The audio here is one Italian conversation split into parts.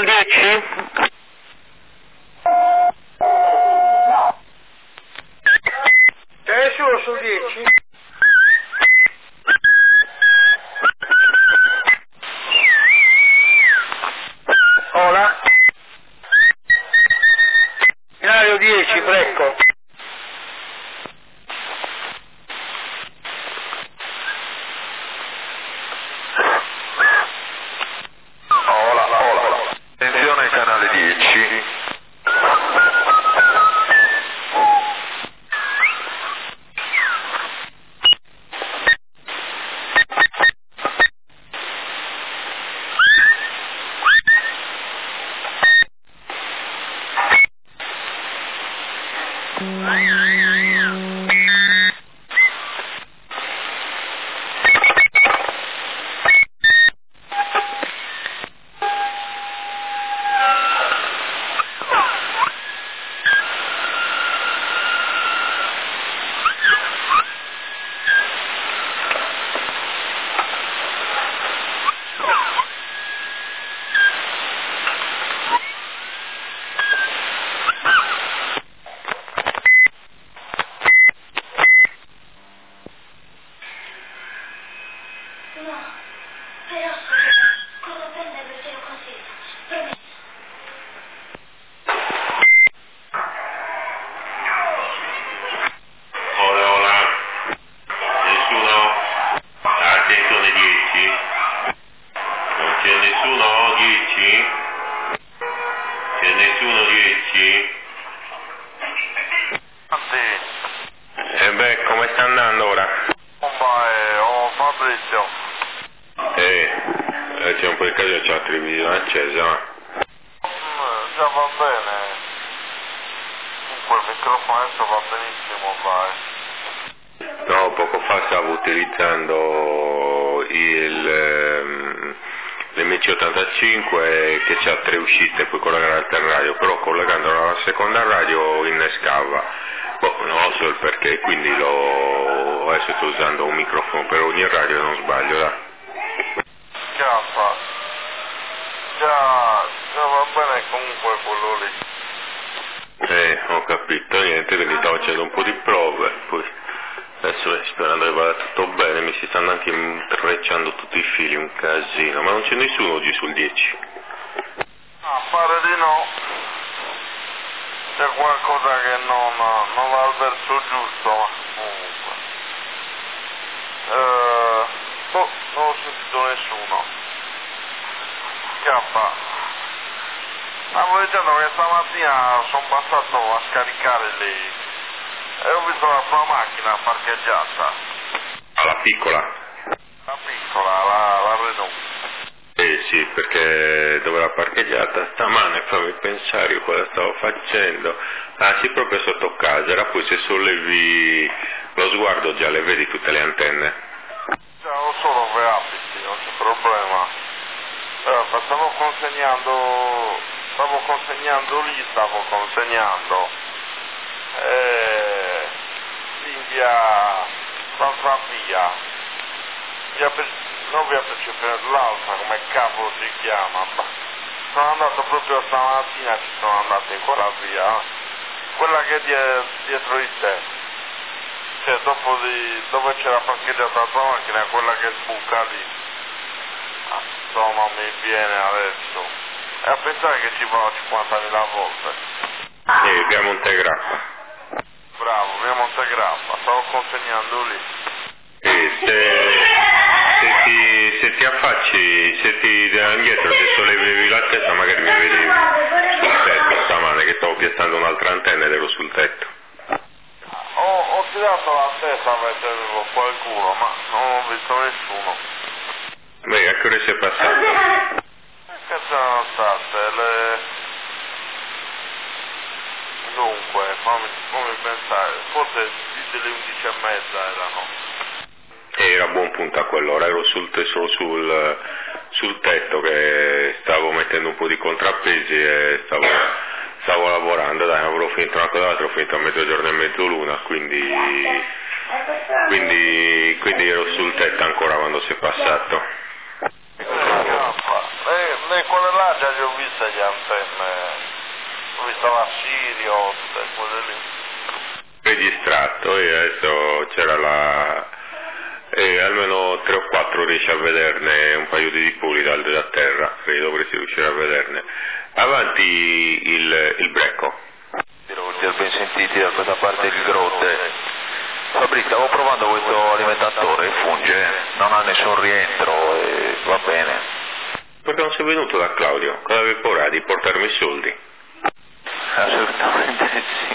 sul 10? C'è nessuno sul 10? Ora? Binario 10, Brecco. Ola. Attenzione canale 10. C'è un po' di casino, c'è la televisione accesa. Già va bene. Comunque il microfono adesso va benissimo, vai. No, poco fa stavo utilizzando l'MC85 che ha 3 uscite, poi collegare al radio, però collegandola alla seconda radio innescava. Non so il perché, quindi adesso sto usando un microfono per ogni radio, non sbaglio, dai. Già va bene comunque quello lì. Ho capito, niente, quindi stavo facendo un po' di prove, poi adesso sperando che vada tutto bene, mi si stanno anche intrecciando tutti i fili, un casino, ma non c'è nessuno oggi sul 10. Pare di no. C'è qualcosa che non va al verso giusto, ma comunque. Non ho sentito nessuno. Stavo dicendo che stamattina sono passato a scaricare lì e ho visto la sua macchina parcheggiata. La piccola? La piccola, la Renault. Sì, perché dove l'ha parcheggiata stamane, fammi pensare io cosa stavo facendo. Sì, proprio sotto casa, poi se sollevi lo sguardo già le vedi tutte le antenne. Già lo so dove abiti, non c'è problema. Stavo consegnando in l'altra via, non via Principe, l'altra, come cavolo si chiama. Sono andato proprio stamattina, ci sono andato in quella via, quella che è dietro di te, cioè dove c'era parcheggiata la tua macchina, quella che sbuca lì. Non mi viene adesso. E a pensare che ci vanno 50.000 volte. Via Montegrappa. Bravo, via Montegrappa, stavo consegnando lì. Se ti affacci, se ti dai indietro, se sollevi la testa magari mi vedevi sul tetto stamane che stavo piazzando un'altra antenna ed ero sul tetto. Ho tirato la testa mentre avevo qualcuno, ma non ho visto nessuno. Beh, a che ore sei passato? Che sono state Dunque, fammi pensare, forse delle 11:30 erano. Era a buon punto a quell'ora, ero sul tetto che stavo mettendo un po' di contrappesi e stavo lavorando, dai, avevo finito una cosa l'altra, ho finito a mezzogiorno e mezz'luna, quindi ero sul tetto ancora quando sei passato. Lei E quelle là già le ho viste le antenne, ho visto la Sirio, tutte quelle lì. Registrato e adesso c'era almeno 3 o 4 riesci a vederne un paio di puli da terra, credo dovresti riuscire a vederne. Avanti il Brecco. Devo dire ben sentiti da questa parte il Grode. Fabrizio, stavo provando questo alimentatore, funge, non ha nessun rientro e va bene. Perché non sei venuto da Claudio? Cosa avevi paura di portarmi i soldi? Assolutamente sì.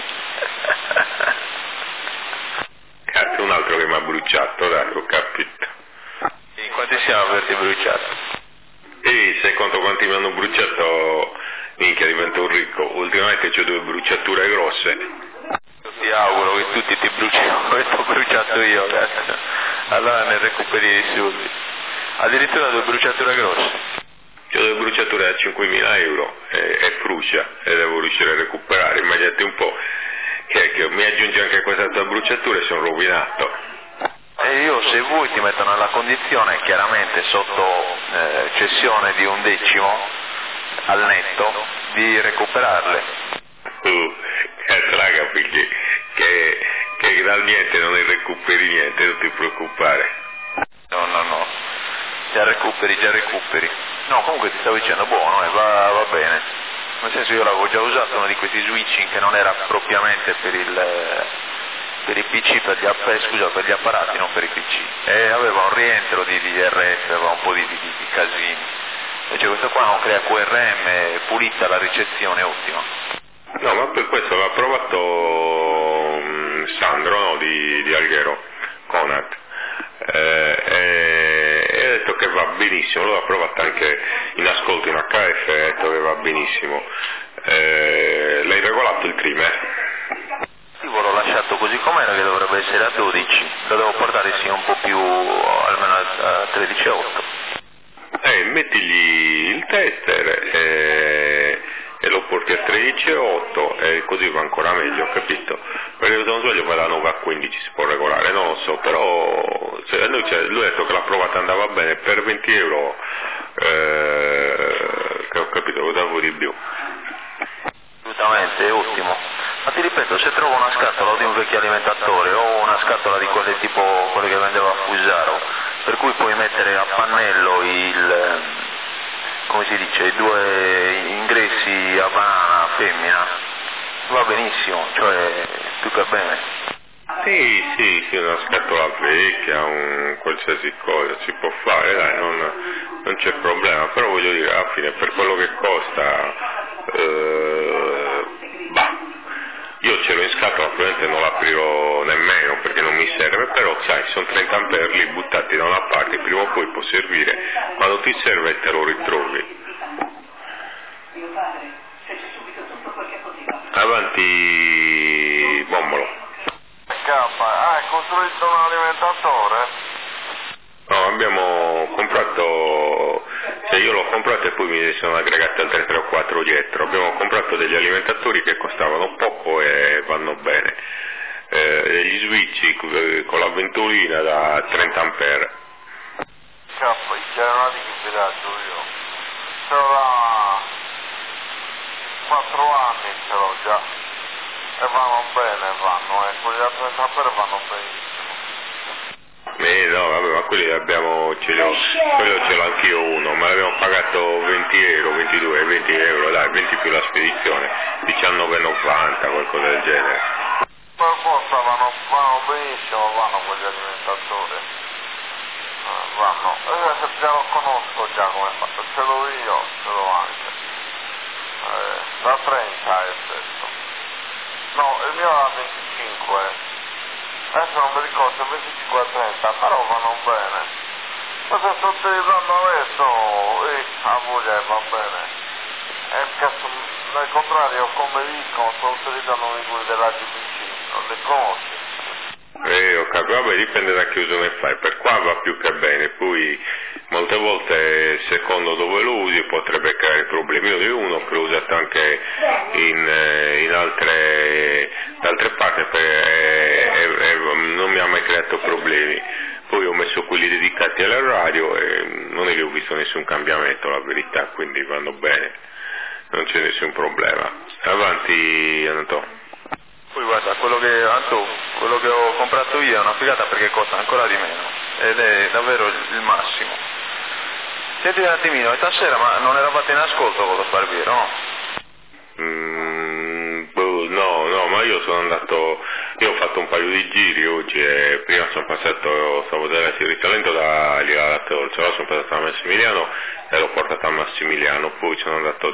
Cazzo, un altro che mi ha bruciato, dai, ho capito. In quanti siamo averti bruciato? E sai quanti mi hanno bruciato? Minchia, divento un ricco. Ultimamente c'ho 2 bruciature grosse. Ti auguro che tutti ti brucino come ti ho bruciato io, cazzo. Allora ne recuperi i soldi. Addirittura 2 bruciature grosse. C'ho 2 bruciature da 5.000 euro e frucia e devo riuscire a recuperare. Immaginate un po' che mi aggiunge anche questa tua bruciatura e sono rovinato. E io, se vuoi, ti metto nella condizione, chiaramente sotto cessione di 1/10 al netto, di recuperarle. Cazzo, raga, perché che dal niente non ne recuperi niente, non ti preoccupare. No, già recuperi. No, comunque ti stavo dicendo, buono, va bene. Nel senso, io l'avevo già usato, uno di questi switching che non era propriamente per i PC, per gli apparati, non per i PC. E aveva un rientro di RF, aveva un po' di casini. Invece questo qua non crea QRM, pulita la ricezione, ottima. No, ma per questo l'ha provato Sandro, no, di Alghero, Conat. E ha detto che va benissimo, lui l'ha provato anche in ascolto in HF, ha detto che va benissimo. L'hai regolato il trimmer? Io l'ho lasciato così com'era, che dovrebbe essere a 12, lo devo portare sì un po' più, almeno a 13,8. Mettigli il tester e lo porti a 13,8 e così va ancora meglio, capito? Perché se non sbaglio va da 9 a 15 si può regolare, non lo so, però lui ha detto che la provata andava bene, per 20 euro che ho capito, cosa vuoi di più? Assolutamente, è ottimo. Ma ti ripeto, se trovo una scatola di un vecchio alimentatore o una scatola di quelle tipo quelle che vendeva a Fusaro, per cui puoi mettere a pannello i 2 ingressi a banana femmina, va benissimo, cioè più che bene. Sì, una scatola vecchia, un qualsiasi cosa si può fare, dai, non c'è problema, però voglio dire, alla fine per quello che costa, io ce l'ho in scatola, probabilmente non l'aprirò nemmeno perché non mi serve, però sai, sono 30 ampere lì buttati da una parte, prima o poi può servire, quando ti serve te lo ritrovi. Avanti, Bombolo. Hai costruito un alimentatore? No, abbiamo comprato, cioè io l'ho comprato e poi mi sono aggregati altre 3 o 4 dietro. Abbiamo comprato degli alimentatori che costavano poco e vanno bene, degli switch con la ventolina da 30 ampere. I chiamati che viaggio io, ce l'ho da 4 anni, ce l'ho già, e vanno bene, quelli da 30 ampere vanno benissimo. No, vabbè, ma quelli quello ce l'ho anch'io uno, ma l'abbiamo pagato 20 euro, 22, 20 euro, dai, 20 più la spedizione, 19,90, qualcosa del genere. Per forza vanno benissimo, vanno quegli alimentatori, vanno, già lo conosco già come fatto, ce l'ho io, ce l'ho anche, da 30 è stesso, no, il mio era 25, adesso non mi ricordo, 25 a 30, però vanno bene. Ma se sto utilizzando adesso, a voglia va bene. Al contrario, come dicono, sto utilizzando quelli della GPC, non li conosci. Ho capito, vabbè, dipende da che uso ne fai, per qua va più che bene, poi molte volte secondo dove lo usi potrebbe creare problemi. Io di uno che l'ho usato anche in altre parti e non mi ha mai creato problemi. Poi ho messo quelli dedicati RTL e radio e non è che ho visto nessun cambiamento, la verità, quindi vanno bene, non c'è nessun problema. Avanti Antonio. Poi guarda, quello che ho comprato io è una figata perché costa ancora di meno ed è davvero il massimo. Senti un attimino, e stasera ma non eravate in ascolto con lo Sbarbiero, no? No, ma io ho fatto un paio di giri oggi e prima stavo dalla Risalento da lì alla Torcia, allora sono passato a Massimiliano e l'ho portato a Massimiliano, poi sono andato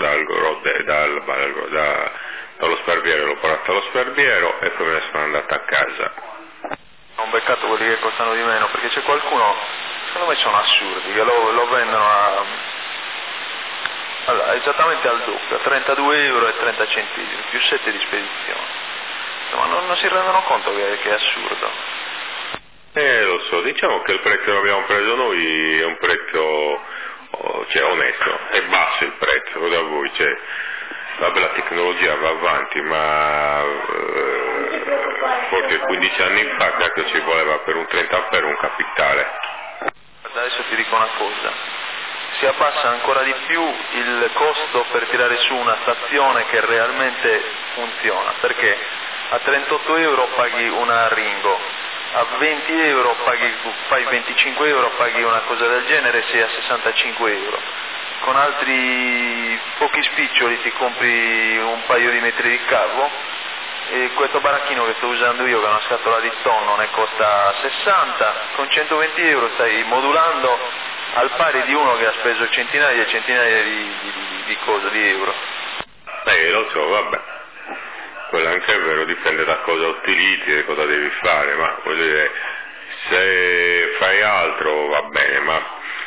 dallo Sbarbiero, l'ho portato allo Sbarbiero e poi me ne sono andato a casa. Ho beccato quelli che costano di meno perché c'è qualcuno, secondo me sono assurdi, che lo vendono allora, esattamente al doppio, a 32 euro e 30 centesimi, più 7 di spedizione. Ma non si rendono conto che è assurdo. Lo so, diciamo che il prezzo che abbiamo preso noi è un prezzo onesto, è basso il prezzo da voi, vabbè la tecnologia va avanti, ma forse 15 anni fa cacchio ci voleva per un 30 ampere un capitale. Adesso ti dico una cosa. Si abbassa ancora di più il costo per tirare su una stazione che realmente funziona, perché a 38 euro paghi una Ringo, a 20 euro fai 25 euro, paghi una cosa del genere, sei a 65 euro. Con altri pochi spiccioli ti compri un paio di metri di cavo e questo baracchino che sto usando io, che è una scatola di tonno, ne costa 60, con 120 euro stai modulando al pari di uno che ha speso centinaia e centinaia di euro. Lo so, vabbè, quello anche è vero, dipende da cosa utilizzi e cosa devi fare, ma voglio dire, se fai altro va bene, ma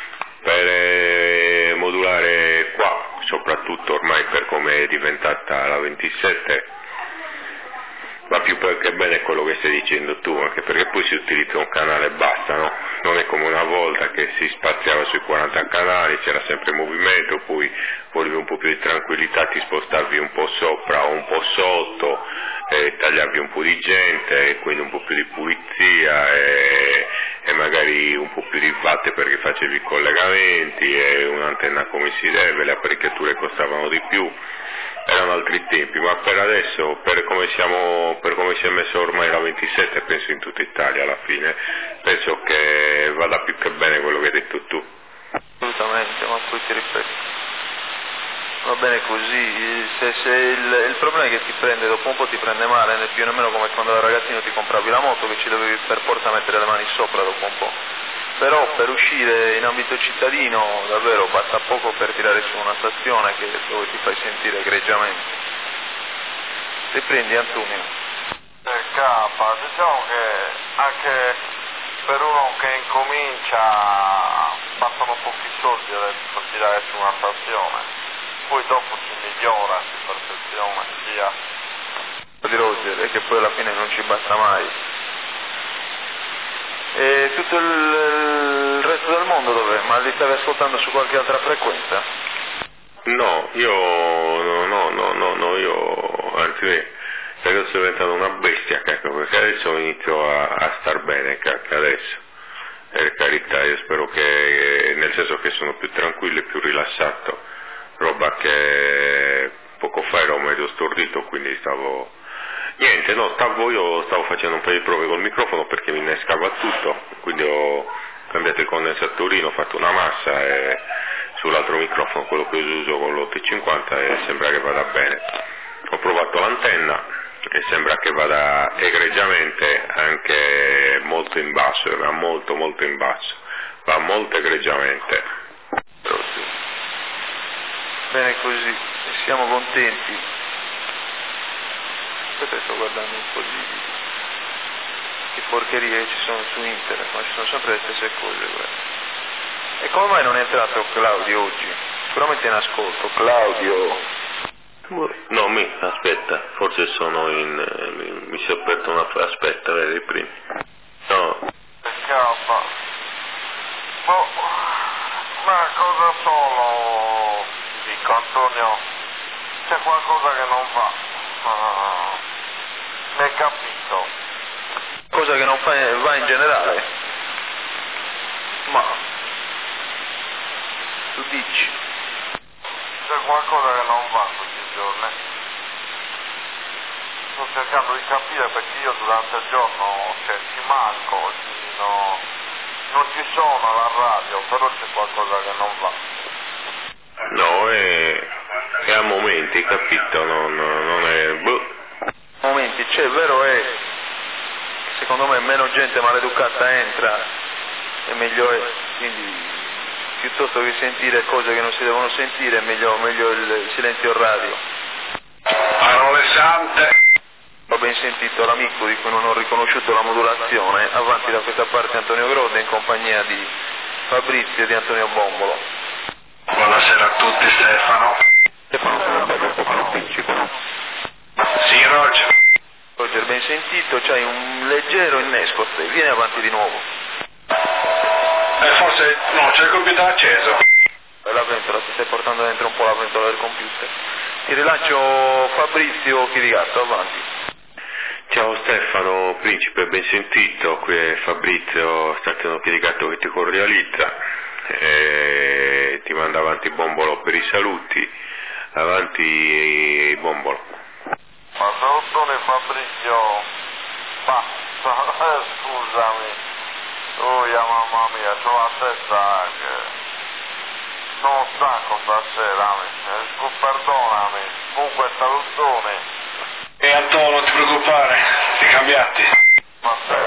per modulare qua, soprattutto ormai per come è diventata la 27, va più che bene quello che stai dicendo tu, anche perché poi si utilizza un canale e basta, no? Non è come una volta che si spaziava sui 40 canali, c'era sempre movimento, poi volevi un po' più di tranquillità, ti spostavi un po' sopra o un po' sotto, tagliavi un po' di gente, e quindi un po' più di pulizia e magari un po' più di watt perché facevi i collegamenti e un'antenna come si deve, le apparecchiature costavano di più. Erano altri tempi, ma per adesso, per come si è messo ormai la 27, penso in tutta Italia alla fine, penso che vada più che bene quello che hai detto tu. Assolutamente, ma poi ti ripeto, va bene così, se il problema è che ti prende, dopo un po' ti prende male, né più nemmeno come quando da ragazzino ti compravi la moto che ci dovevi per forza mettere le mani sopra dopo un po'. Però per uscire in ambito cittadino davvero basta poco per tirare su una stazione dove ti fai sentire egregiamente. Riprendi Antonio. Capa, diciamo che anche per uno che incomincia bastano pochi soldi adesso per tirare su una stazione, poi dopo si migliora, si perfeziona, via. Di Roger, e che poi alla fine non ci basta mai. E tutto il resto del mondo dov'è? Ma li stavi ascoltando su qualche altra frequenza? No, anzi, perché sto diventando una bestia, cacchio, perché adesso inizio a star bene, cacchio, adesso. Per carità, io spero che, nel senso che sono più tranquillo e più rilassato, roba che poco fa ero medio stordito, quindi io stavo facendo un paio di prove col microfono perché mi innescava tutto, quindi ho cambiato il condensatorino, ho fatto una massa e sull'altro microfono, quello che uso con l'850, e sembra che vada bene. Ho provato l'antenna e sembra che vada egregiamente, anche molto in basso, va molto in basso, va molto egregiamente. Bene così, siamo contenti. Aspetta, sto guardando un po' di porcherie che ci sono su internet, ma ci sono sempre le stesse cose, guarda. E come mai non è entrato Claudio oggi? Sicuramente in ascolto. Claudio. No, aspetta, forse mi si è aperto aspetta, vedi prima. No. Scappa. Ma cosa solo dico, Antonio? C'è qualcosa che non va. Mi hai capito? Cosa che non va in generale? Ma dici. C'è qualcosa che non va questi giorni. Sto cercando di capire perché io durante il giorno ci manco, non ci sono alla radio, però c'è qualcosa che non va. No, è a momenti, capito? Non è... Momenti, cioè, vero è, secondo me meno gente maleducata entra e meglio è, quindi piuttosto che sentire cose che non si devono sentire, meglio il silenzio radio. Parole sante. Ho ben sentito l'amico di cui non ho riconosciuto la modulazione, avanti da questa parte Antonio Grode in compagnia di Fabrizio e di Antonio Bombolo. Buonasera a tutti, Stefano. Sì, Roger. Roger, ben sentito, c'hai un leggero innesco, vieni avanti di nuovo. Forse no, c'è il computer acceso. La ventola, ti stai portando dentro un po' la ventola del computer. Ti rilancio Fabrizio Chirigatto, avanti. Ciao Stefano, principe, ben sentito, qui è Fabrizio Stefano Chirigatto che ti cordializza, ti manda avanti Bombolo per i saluti, avanti Bombolo. Ma salutone Fabrizio, basta, scusami, mamma mia, c'ho la testa anche. Sono stanco stasera, perdonami, comunque salutone. E Antonio, non ti preoccupare, ti cambiati. Vabbè,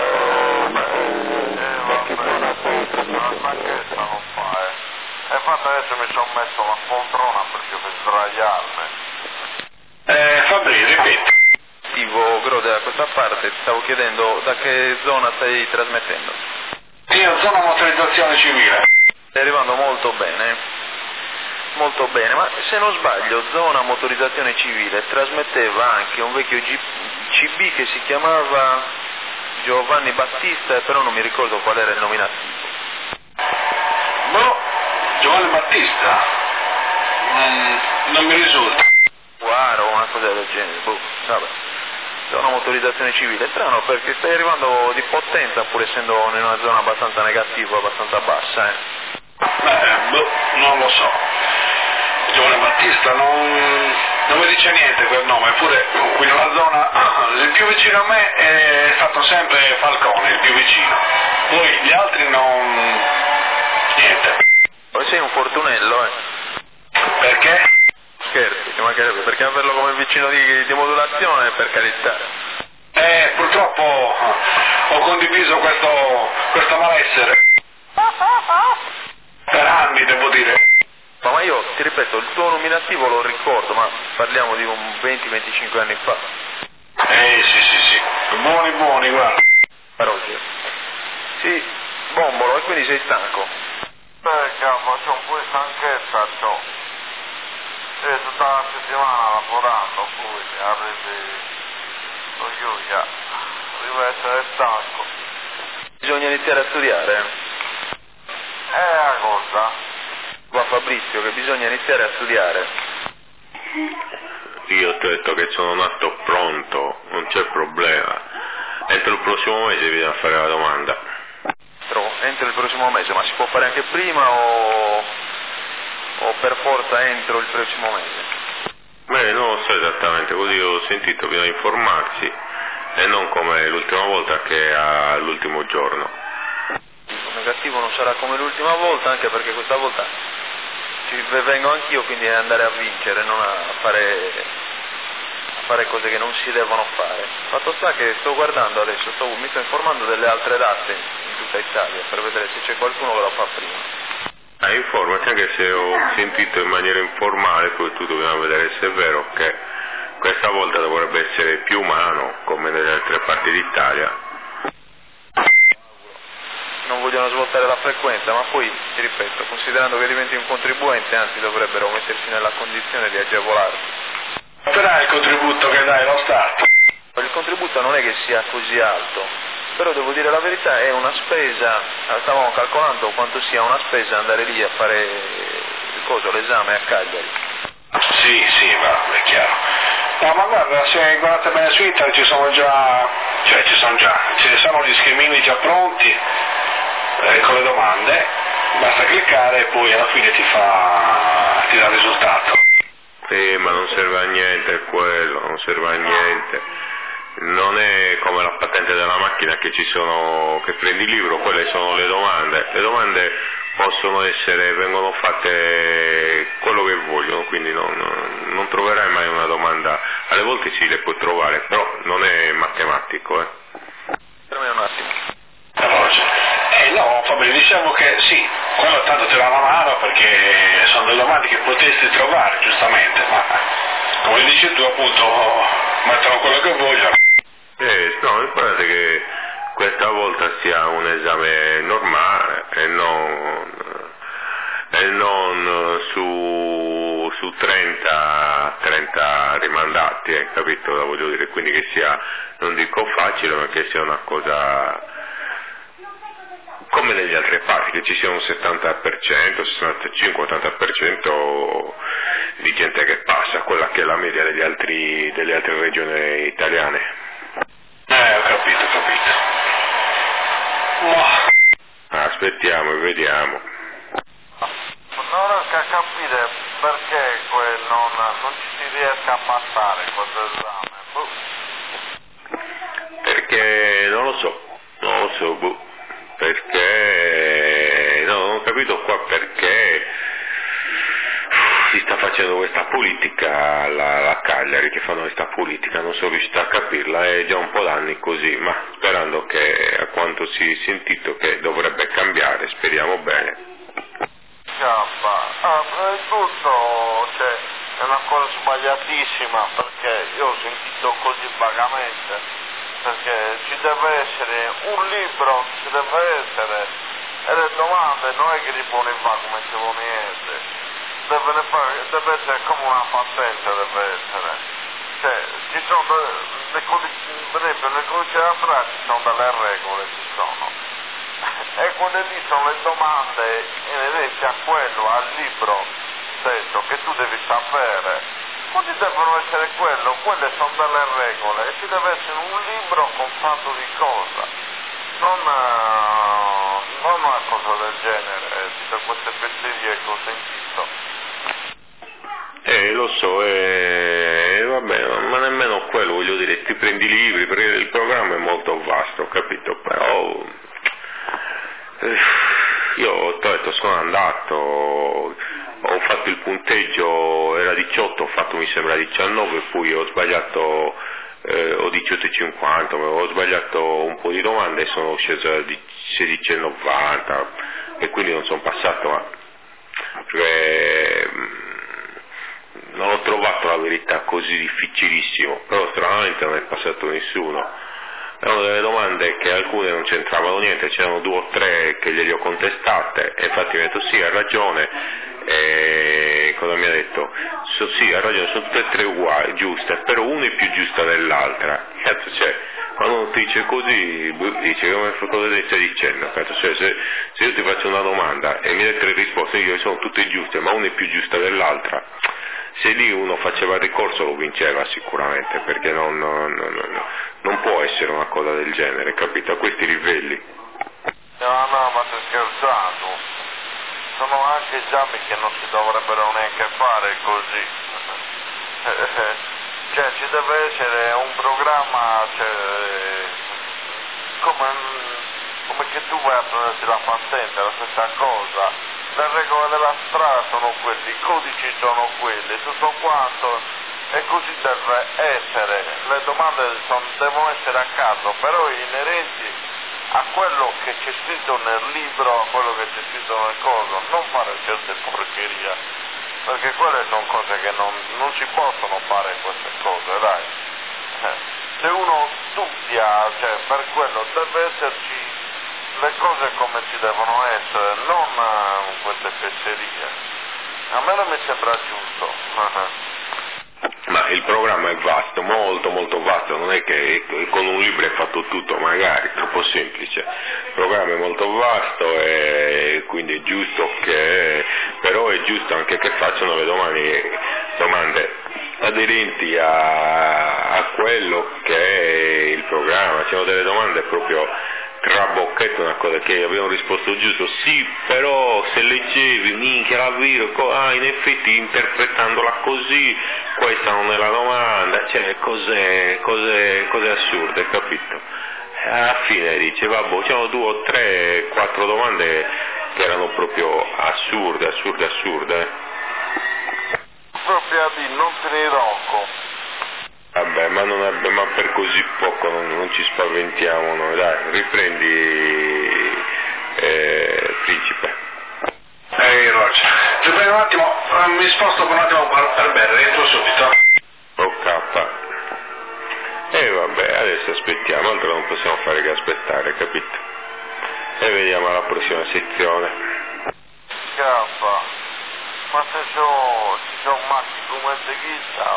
la stanchezza non fa, E infatti adesso mi sono messo la poltrona per sdraiarmi. Fabri, ripeti. Attivo Grode da questa parte, ti stavo chiedendo da che zona stai trasmettendo? Io zona motorizzazione civile. Stai arrivando molto bene. Molto bene, ma se non sbaglio, zona motorizzazione civile trasmetteva anche un vecchio CB che si chiamava Giovanni Battista, però non mi ricordo qual era il nominativo. Boh, Giovanni Battista? Non mi risulta. Guarda, una cosa del genere, boh, vabbè. Zona motorizzazione civile, strano perché stai arrivando di potenza pur essendo in una zona abbastanza negativa, abbastanza bassa, non lo so. Giovanni Battista non mi dice niente quel nome, eppure qui nella zona il più vicino a me è stato sempre Falcone, il più vicino. Poi gli altri niente. Poi sei un fortunello, Perché? Scherzi, ci mancherebbe, perché averlo come vicino di modulazione, per carità. Purtroppo ho condiviso questo malessere. Per anni, devo dire. Ma io ti ripeto, il tuo nominativo lo ricordo, ma parliamo di un 20-25 anni fa. Sì. Buoni, guarda. Roger. Sì, Bombolo, e quindi sei stanco? Cavolo, c'ho un po' di stanchezza, c'ho. Tutta la settimana lavorando, poi arrivo a essere stanco. Bisogna iniziare a studiare. La cosa. Va Fabrizio, che bisogna iniziare a studiare. Io ti ho detto che sono nato pronto, non c'è problema. Entro il prossimo mese bisogna fare la domanda. Entro il prossimo mese, ma si può fare anche prima o per forza entro il prossimo mese? Non lo so esattamente, così ho sentito, bisogna informarsi e non come l'ultima volta che all'ultimo giorno. Il negativo non sarà come l'ultima volta, anche perché questa volta ci vengo anch'io, quindi è andare a vincere, non a fare cose che non si devono fare. Fatto sta che sto guardando adesso, mi sto informando delle altre date in tutta Italia per vedere se c'è qualcuno che la fa prima. Informati, anche se ho sentito in maniera informale, poi tu dobbiamo vedere se è vero che questa volta dovrebbe essere più umano come nelle altre parti d'Italia. Non vogliono svoltare la frequenza, ma poi, ti ripeto, considerando che diventi un contribuente, anzi dovrebbero mettersi nella condizione di agevolarti. Però il contributo che dai lo Stato. Il contributo non è che sia così alto, però devo dire la verità, è una spesa, stavamo calcolando quanto sia una spesa andare lì a fare l'esame a Cagliari. Sì, va, è chiaro. No, ma guarda, se guardate bene su internet ci sono gli schemini già pronti con le domande, basta basta cliccare e poi alla fine ti dà il risultato. Ma non serve a niente quello, non serve a niente. Non è come la patente della macchina che che prendi il libro, quelle sono le domande. Le domande vengono fatte quello che vogliono, quindi non troverai mai una domanda. Alle volte sì, le puoi trovare, però non è matematico. Per me un attimo. No, Fabio, diciamo che sì, quello tanto ti dà una mano perché sono delle domande che potresti trovare, giustamente, ma come dici tu appunto mettono quello che vogliono. No, l'importante è che questa volta sia un esame normale e non su 30 rimandati, capito? Voglio dire, quindi che sia, non dico facile, ma che sia una cosa come negli altri parti, che ci sia un 70%, 65, 80% di gente che passa, quella che è la media delle altre regioni italiane. Ho capito. Aspettiamo e vediamo. Non riesco a capire perché non ci si riesca a passare questo esame. Perché non lo so, perché non ho capito qua perché si sta facendo questa politica la Cagliari, che fanno questa politica, non sono riuscito a capirla, è già un po' d'anni così, ma sperando che, a quanto si è sentito, che dovrebbe cambiare, speriamo bene. Tutto, è una cosa sbagliatissima, perché io ho sentito così vagamente, perché ci deve essere un libro, ci deve essere, e le domande non è che li pone qua come se vuole niente. Deve essere come una patente, deve essere. Ci sono per esempio nel codice della strada ci sono delle regole, e quelle lì sono le domande inerenti a quello, al libro stesso, che tu devi sapere. Quindi devono essere quelle sono delle regole, e ci deve essere un libro con tanto di cosa, non una cosa del genere, tutte queste fesserie che ho sentito. Lo so, vabbè, ma nemmeno quello, voglio dire, ti prendi i libri, perché il programma è molto vasto, capito? Però io sono andato, ho fatto il punteggio, era 18, ho fatto mi sembra 19, poi ho sbagliato, ho 18,50, ho sbagliato un po' di domande e sono sceso a 16,90, e quindi non sono passato, perché non ho trovato la verità così difficilissimo, però stranamente non è passato nessuno. Erano delle domande che alcune non c'entravano niente, c'erano 2 o 3 che glieli ho contestate, e infatti mi ha detto sì, ha ragione, e cosa mi ha detto? Sì, ha ragione, sono tutte e 3 uguali, giuste, però una è più giusta dell'altra. Cazzo, quando uno ti dice così, dice cosa stai dicendo? Cazzo, se io ti faccio una domanda e mi dai 3 risposte, io sono tutte giuste, ma una è più giusta dell'altra, se lì uno faceva ricorso lo vinceva sicuramente, perché non può essere una cosa del genere, capito? A questi livelli. No, ma stai scherzando? Sono anche esami che non si dovrebbero neanche fare così. Ci deve essere un programma, come che tu vai a prenderti la patente, la stessa cosa. Le regole della strada sono quelle, i codici sono quelli, tutto quanto, e così deve essere. Le domande devono essere a caso, però inerenti a quello che c'è scritto nel libro, a quello che c'è scritto nel coso, non fare certe porcherie, perché quelle sono cose che non si possono fare, queste cose, dai. Se uno studia, per quello deve esserci le cose come ci devono essere, non queste fesserie. A me non mi sembra giusto. Ma il programma è vasto, molto molto vasto, non è che con un libro è fatto tutto, magari, è troppo semplice. Il programma è molto vasto e quindi è giusto però è giusto anche che facciano le domande aderenti a quello che è il programma. C'erano delle domande proprio trabocchetto, una cosa che abbiamo risposto giusto, sì, però se leggevi, minchia la viro, in effetti interpretandola così, questa non è la domanda, cioè cose assurde, capito? Alla fine dice, vabbè, c'erano 2 o 3, 4 domande che erano proprio assurde. Proprio di non te ne rocco. Vabbè, ma per così poco non ci spaventiamo noi, dai, riprendi, principe. Roger, riprendi un attimo, mi sposto per un attimo per bere, rientro subito. Ok. Vabbè, adesso aspettiamo, altro non possiamo fare che aspettare, capito? E vediamo alla prossima sezione. Scappa, ma se ci sono macchine come te chissà,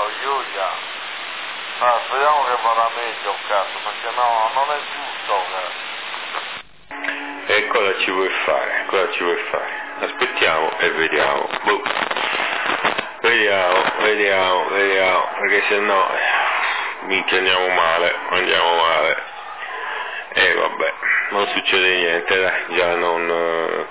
speriamo che vada meglio, cazzo, perché no, non è giusto, cazzo. E cosa ci vuoi fare? Aspettiamo e vediamo. Vediamo, perché se no minchia andiamo male. Vabbè, non succede niente, dai, già non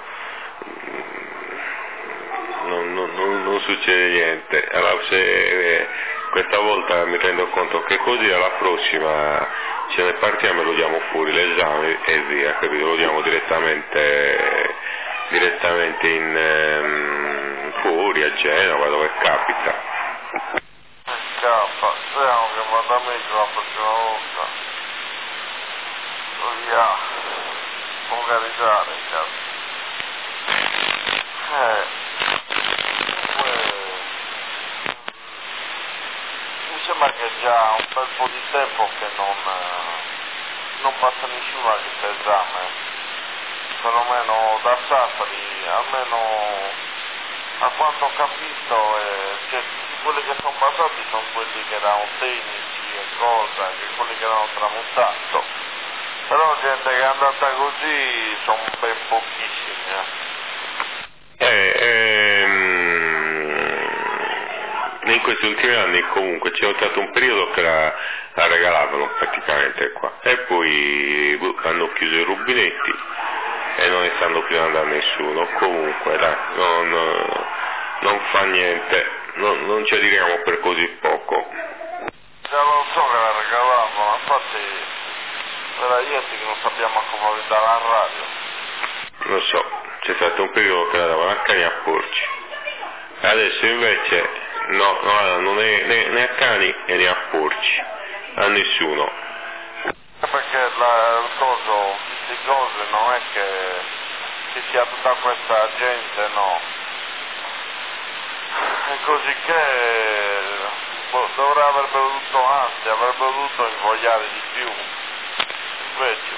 succede niente. Allora, se questa volta mi rendo conto che così alla prossima ce ne partiamo e lo diamo fuori l'esame e via, capito? Lo diamo direttamente in fuori a Genova, dove capita. Scappa, speriamo che vada meglio la prossima volta. Via, organizzare, cazzo. Mi sembra che è già un bel po' di tempo che non passa nessuno a questo esame. Perlomeno da Sassari, almeno a quanto ho capito, tutti quelli che sono passati sono quelli che erano tecnici e cosa, che quelli che erano tramontato. Però gente che è andata così sono ben pochissimi. In questi ultimi anni comunque c'è stato un periodo che la regalavano praticamente qua, e poi hanno chiuso i rubinetti e non ne stanno più andando nessuno. Comunque dai, non fa niente, non ci adiriamo per così poco. Già lo so che la regalavano, infatti era gente che non sappiamo come dare alla radio. Lo so, c'è stato un periodo che la davano a cani e a porci, adesso invece no, non è né a cani e né a porci, a nessuno. Perché queste cose non è che ci sia tutta questa gente, no. E così che avrebbe dovuto invogliare di più. Invece,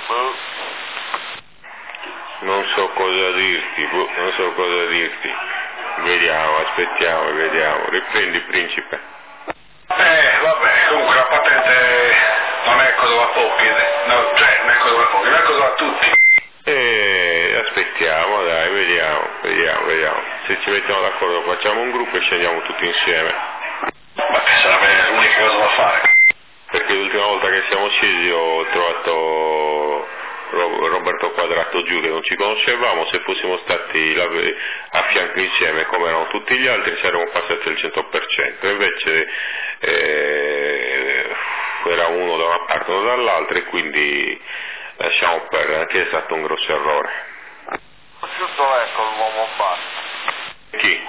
non so cosa dirti. Vediamo, aspettiamo e vediamo. Riprendi, principe. Vabbè, comunque la patente non è cosa da pochi, non è cosa da tutti. Aspettiamo, dai, vediamo. Se ci mettiamo d'accordo facciamo un gruppo e scendiamo tutti insieme. Ma sarebbe l'unica cosa da fare. Perché l'ultima volta che siamo scesi ho trovato Roberto Quadrato giù, che non ci conoscevamo. Se fossimo stati a fianco insieme come erano tutti gli altri saremmo passati al 100%, invece era uno da una parte e uno dall'altra, e quindi lasciamo perdere, che è stato un grosso errore. giusto, ecco l'uomo basta. Chi?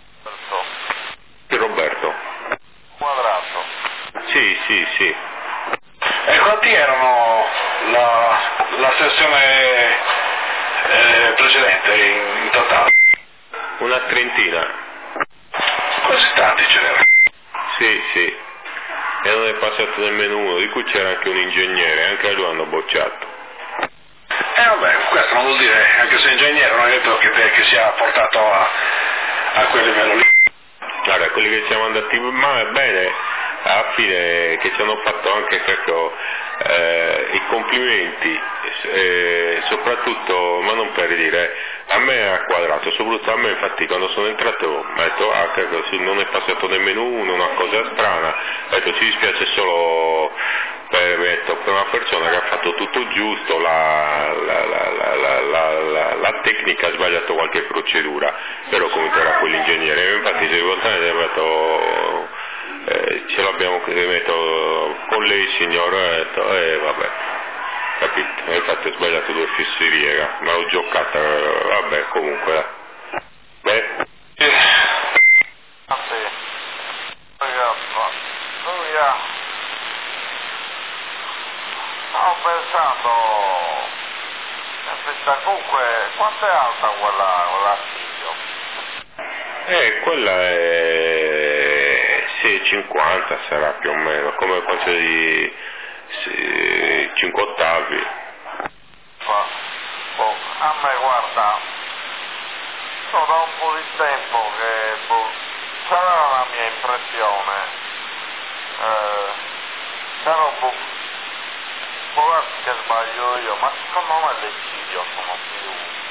Roberto. Quadrato. Sì. E quanti erano la sessione precedente in totale? Una trentina. Così tanti ce n'erano? Sì. E non è passato nemmeno uno, di cui c'era anche un ingegnere, anche a lui hanno bocciato. Vabbè, questo non vuol dire, anche se ingegnere non è detto che sia portato a quel livello lì. Guarda, quelli che siamo andati bene, alla fine che ci hanno fatto anche i complimenti, soprattutto, ma non per dire, A me è a quadrato, soprattutto a me, infatti quando sono entrato ho detto non è passato nemmeno uno, una cosa strana, ho detto ci dispiace solo per una persona che ha fatto tutto giusto, la tecnica ha sbagliato qualche procedura, però comunque era quell'ingegnere, infatti se abbiamo detto ce l'abbiamo con lei signore, ho detto vabbè, capito, infatti ho sbagliato 2 fesserie, ma l'ho giocata, vabbè, comunque stavo pensando, comunque, quanto è alta quella figlio? Quella è 6,50 sarà più o meno, come qualcosa di 5 ottavi. A me guarda, so da un po' di tempo che sarà la mia impressione, però può darsi che sbaglio io, ma secondo me le Cirio sono più,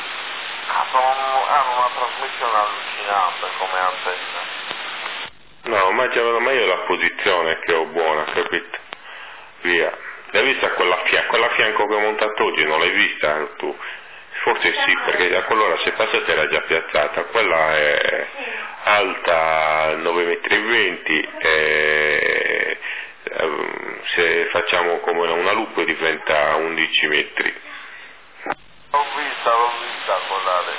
hanno una trasmissione allucinante come antenne. No, ma io la posizione che ho buona, capito? Via. L'hai vista quella a fianco che ho montato oggi, non l'hai vista tu? Forse sì, perché a quell'ora se passata era già piazzata, quella è alta 9,20 m e se facciamo come una lupe diventa 11 metri. L'ho vista quella lì.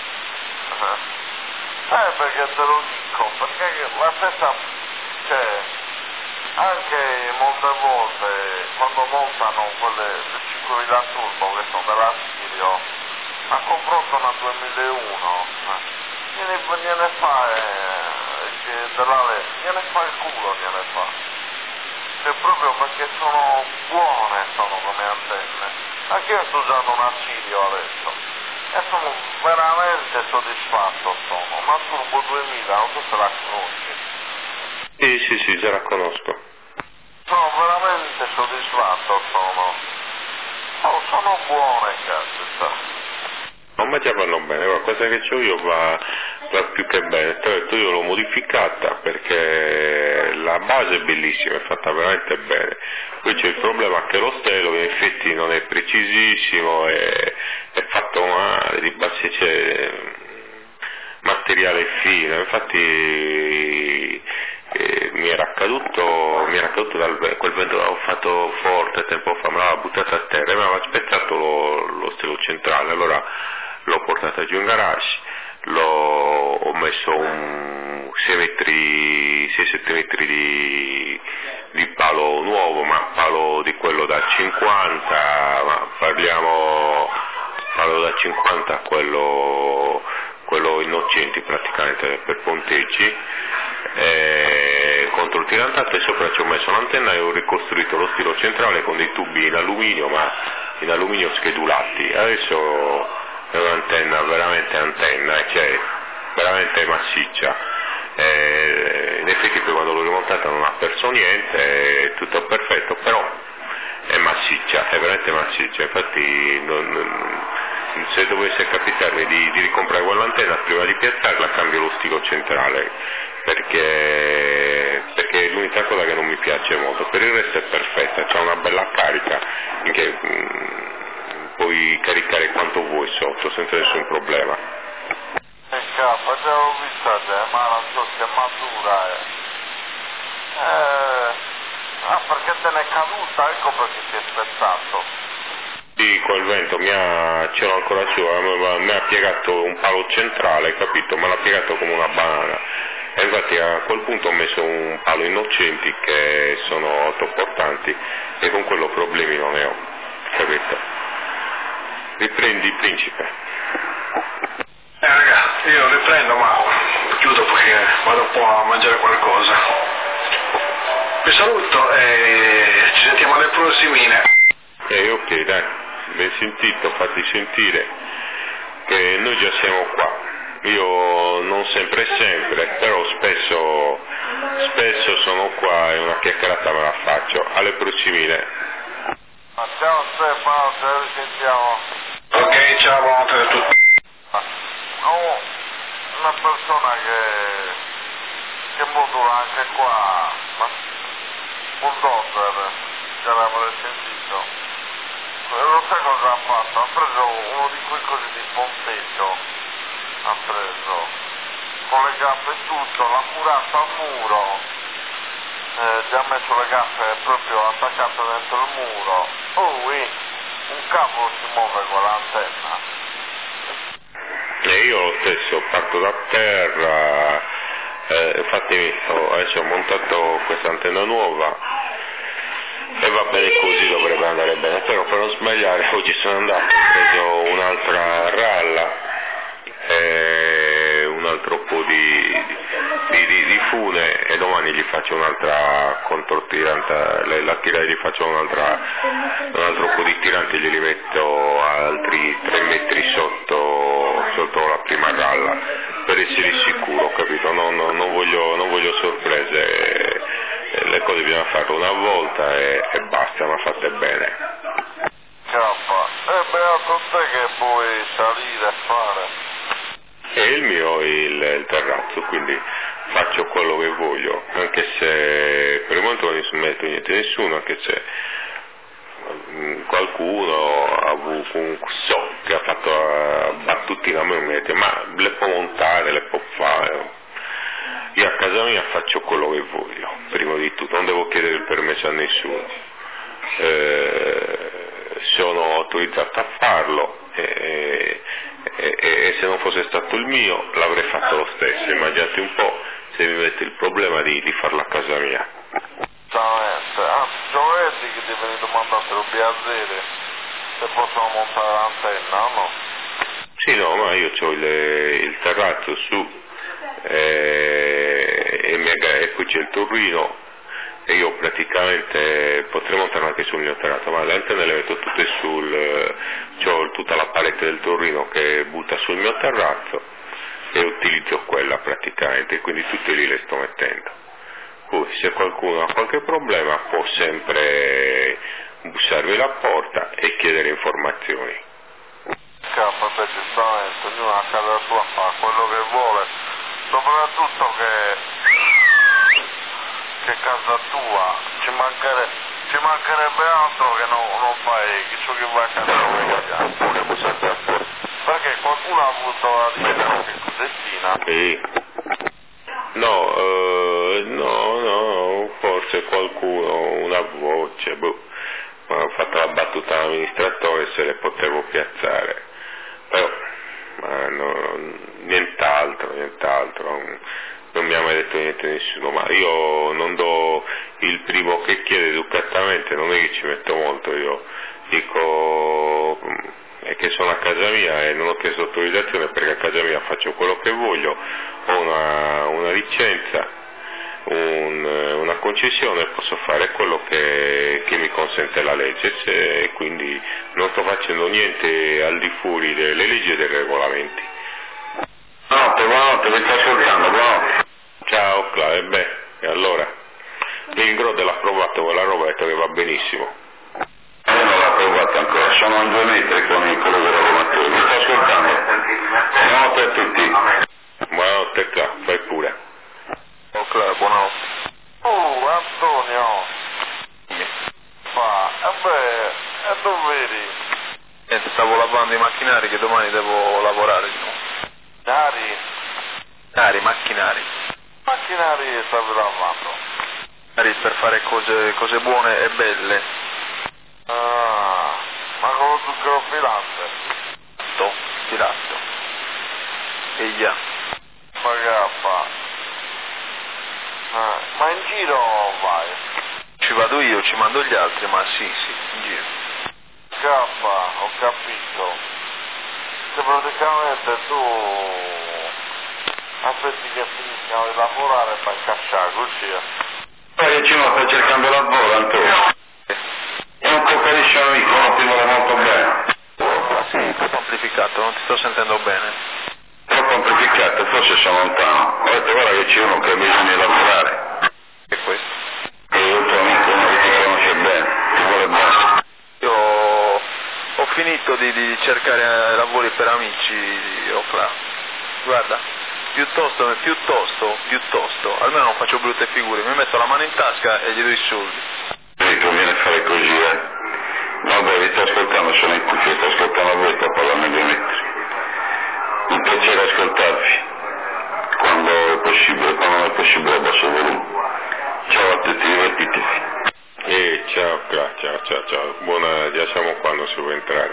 Perché te lo dico, perché la stessa, cioè, anche molte volte quando montano quelle 5000 turbo che sono della Sirio, a confronto una 2001, gliene fa il culo, gliene fa. Cioè proprio perché sono buone, sono come antenne. Anche io sto usando una Sirio adesso e sono veramente soddisfatto, una Turbo 2000, non so se la conosci. Sì, già la conosco. Sono veramente soddisfatto, sono buone, cazzo. Non mi già vanno bene, la cosa che c'ho io va più che bene, tra l'altro io l'ho modificata perché la base è bellissima, è fatta veramente bene, poi c'è il problema che lo stelo in effetti non è precisissimo, è fatto male, di base c'è materiale fino, infatti mi era caduto quel vento l'avevo fatto forte tempo fa, me l'aveva buttato a terra e mi aveva spezzato lo stelo centrale, allora l'ho portata giù in garage, ho messo 6-7 metri di palo nuovo, ma palo di quello da 50, ma parliamo palo da 50 quello innocenti praticamente per ponteggi, contro il tirantante, e sopra ci ho messo l'antenna e ho ricostruito lo stilo centrale con dei tubi in alluminio, ma in alluminio schedulati. Adesso è un'antenna veramente cioè veramente massiccia, in effetti poi quando l'ho rimontata non ha perso niente, è tutto perfetto, però è massiccia, è veramente massiccia, infatti se dovesse capitarmi di ricomprare quell'antenna prima di piazzarla cambio lo stilo centrale, perché è l'unica cosa che non mi piace molto, per il resto è perfetta, c'ha una bella carica che puoi caricare quanto vuoi sotto senza nessun problema. Capo, già l'ho vista ma non so se è matura perché te n'è caduta, ecco perché si è spezzato. Sì, col vento ce l'ho ancora su, mi ha piegato un palo centrale, capito? Me l'ha piegato come una banana. E infatti a quel punto ho messo un palo innocenti che sono autoportanti e con quello problemi non ne ho, capito? Riprendi, principe. Ragazzi, io riprendo ma chiudo perché vado un po' a mangiare qualcosa. Vi saluto e ci sentiamo alle prossime. Ok, dai, ben sentito, fatti sentire che noi già siamo qua. Io non sempre, però spesso sono qua e una chiacchierata me la faccio. Alle prossime. Ciao Stefano, ci risentiamo. Ok, ciao, buonanotte a tutti. persona che modula anche qua, ma bulldozer, già l'avrei sentito. Non sai cosa ha fatto, ha preso uno di quei cosi di ponteggio, ha preso, con le gambe e tutto, l'ha murato al muro, gli ha messo le gambe proprio attaccate dentro il muro, poi un capo si muove con l'antenna. E io lo stesso parto da terra, infatti adesso ho montato questa antenna nuova e va bene così, dovrebbe andare bene, però per non sbagliare oggi sono andato, ho preso un'altra ralla e un altro po' di fune e domani gli faccio un'altra controtirante, la tirare gli faccio un altro po' di tirante, glieli metto altri 3 metri sotto la prima ralla per essere sicuro, capito? Non voglio sorprese, le cose bisogna farle una volta e basta, ma fatte bene. Beato te che puoi salire e fare. E il mio è il terrazzo, quindi faccio quello che voglio, anche se per il momento non mi smetto niente nessuno, anche se qualcuno che ha fatto battutina a me mi dice ma le può montare, le può fare. Io a casa mia faccio quello che voglio, prima di tutto, non devo chiedere il permesso a nessuno, sono autorizzato a farlo e se non fosse stato il mio l'avrei fatto lo stesso. Immaginate un po' se mi mette il problema di farlo a casa mia. Anzi, giovedì che ti viene domandato il biazzere se possono montare l'antenna o no? Sì, no, ma io ho il terrazzo su e qui c'è il torrino e io praticamente potrei montare anche sul mio terrazzo, ma le antenne le metto tutte c'ho tutta la parete del torrino che butta sul mio terrazzo e utilizzo quella praticamente, quindi tutte lì le sto mettendo. Poi se qualcuno ha qualche problema può sempre bussarmi alla porta e chiedere informazioni. Beh, giustamente, ognuno a casa sua fa quello che vuole, soprattutto che casa tua, ci mancherebbe altro che non fai chissà che vai a casa tua. Perché qualcuno ha avuto la dire qualche cosettina? Sì. No, forse qualcuno, una voce, ha fatto la battuta all'amministratore se le potevo piazzare, però nient'altro, non mi ha mai detto niente nessuno, ma io non do il primo che chiede educatamente, non è che ci metto molto, io dico è che sono a casa mia e non ho chiesto autorizzazione perché a casa mia faccio quello che voglio, ho una licenza, una concessione, posso fare quello che mi consente la legge e quindi non sto facendo niente al di fuori delle leggi e dei regolamenti. Buonanotte, mi sto ascoltando, buonanotte. Ciao Claudio, e allora? Il Grode l'ha provato quella roba, ha detto che va benissimo. Io non l'ho provato ancora, sono a 2 metri con quello che ero matto. Mi sto ascoltando. Buonanotte a tutti. Buonanotte Cla, fai pure. Oh Cla, buonanotte. Antonio. E dove eri? Niente, stavo lavando i macchinari che domani devo lavorare di nuovo. Macchinari. Macchinari stavi lavando? Per fare cose buone e belle. Ma con lo zucchero filante? Filato. E già. Ma in giro vai? Ci vado io, ci mando gli altri, ma sì, in giro. Ho capito. Che praticamente tu aspetti che finiscano di lavorare per cacciare, così. Poi ci sto cercando lavoro, Antonio. È un coccariccio amico, non ti vuole molto bene. Sì, un po' complicato, non ti sto sentendo bene. Troppo complicato, forse sono lontano. Ho detto guarda che c'è uno che ha bisogno di lavorare. Che è questo? È il tuo amico, uno che ti conosce bene, ti vuole bene. Io ho finito di cercare lavori per amici, Ocla. Guarda, piuttosto, almeno non faccio brutte figure, mi metto la mano in tasca e gli do i soldi. Sì, conviene fare così, Vabbè, vi sto ascoltando, sono in cuffia, sto ascoltando voi, sto parlando di metri. Un piacere ascoltarvi, quando è possibile, quando non è possibile a basso volume. Ciao a tutti, divertitevi. Ciao, buona, già siamo qua, non si può entrare.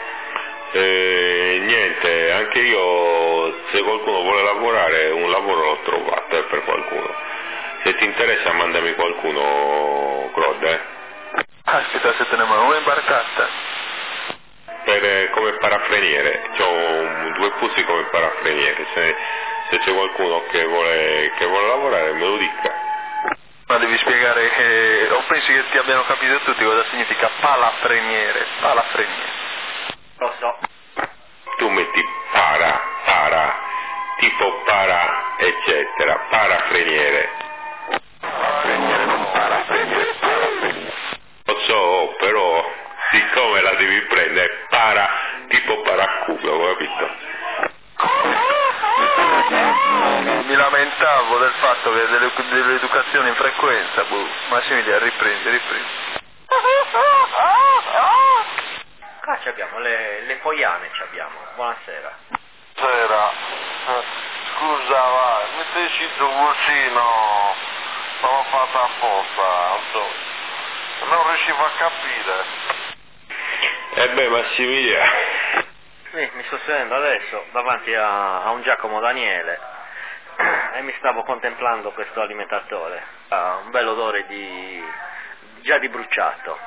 Niente, anche io, se qualcuno vuole lavorare, un lavoro l'ho trovato per qualcuno. Se ti interessa mandami qualcuno, Claude, Aspetta, se te ne mando una imbarcata. come parafreniere, ho 2 posti come parafreniere, se c'è qualcuno che vuole lavorare me lo dica. Ma devi spiegare, o pensi che ti abbiano capito tutti cosa significa palafreniere? Lo so. Tu metti para, tipo para, eccetera, parafreniere. Non parafreniere. Lo so, però siccome la devi prendere tipo paraculo, capito? Mi lamentavo del fatto che dell'educazione in frequenza, Massimiliano, riprendi. Qua abbiamo le poiane, buonasera. Sera, scusa, va, mi sei uscito vicino, l'ho fatta apposta, non riuscivo a capire. Massimiliano. Mi sto sedendo adesso davanti a un Giacomo Daniele e mi stavo contemplando questo alimentatore, ha un bel odore già di bruciato.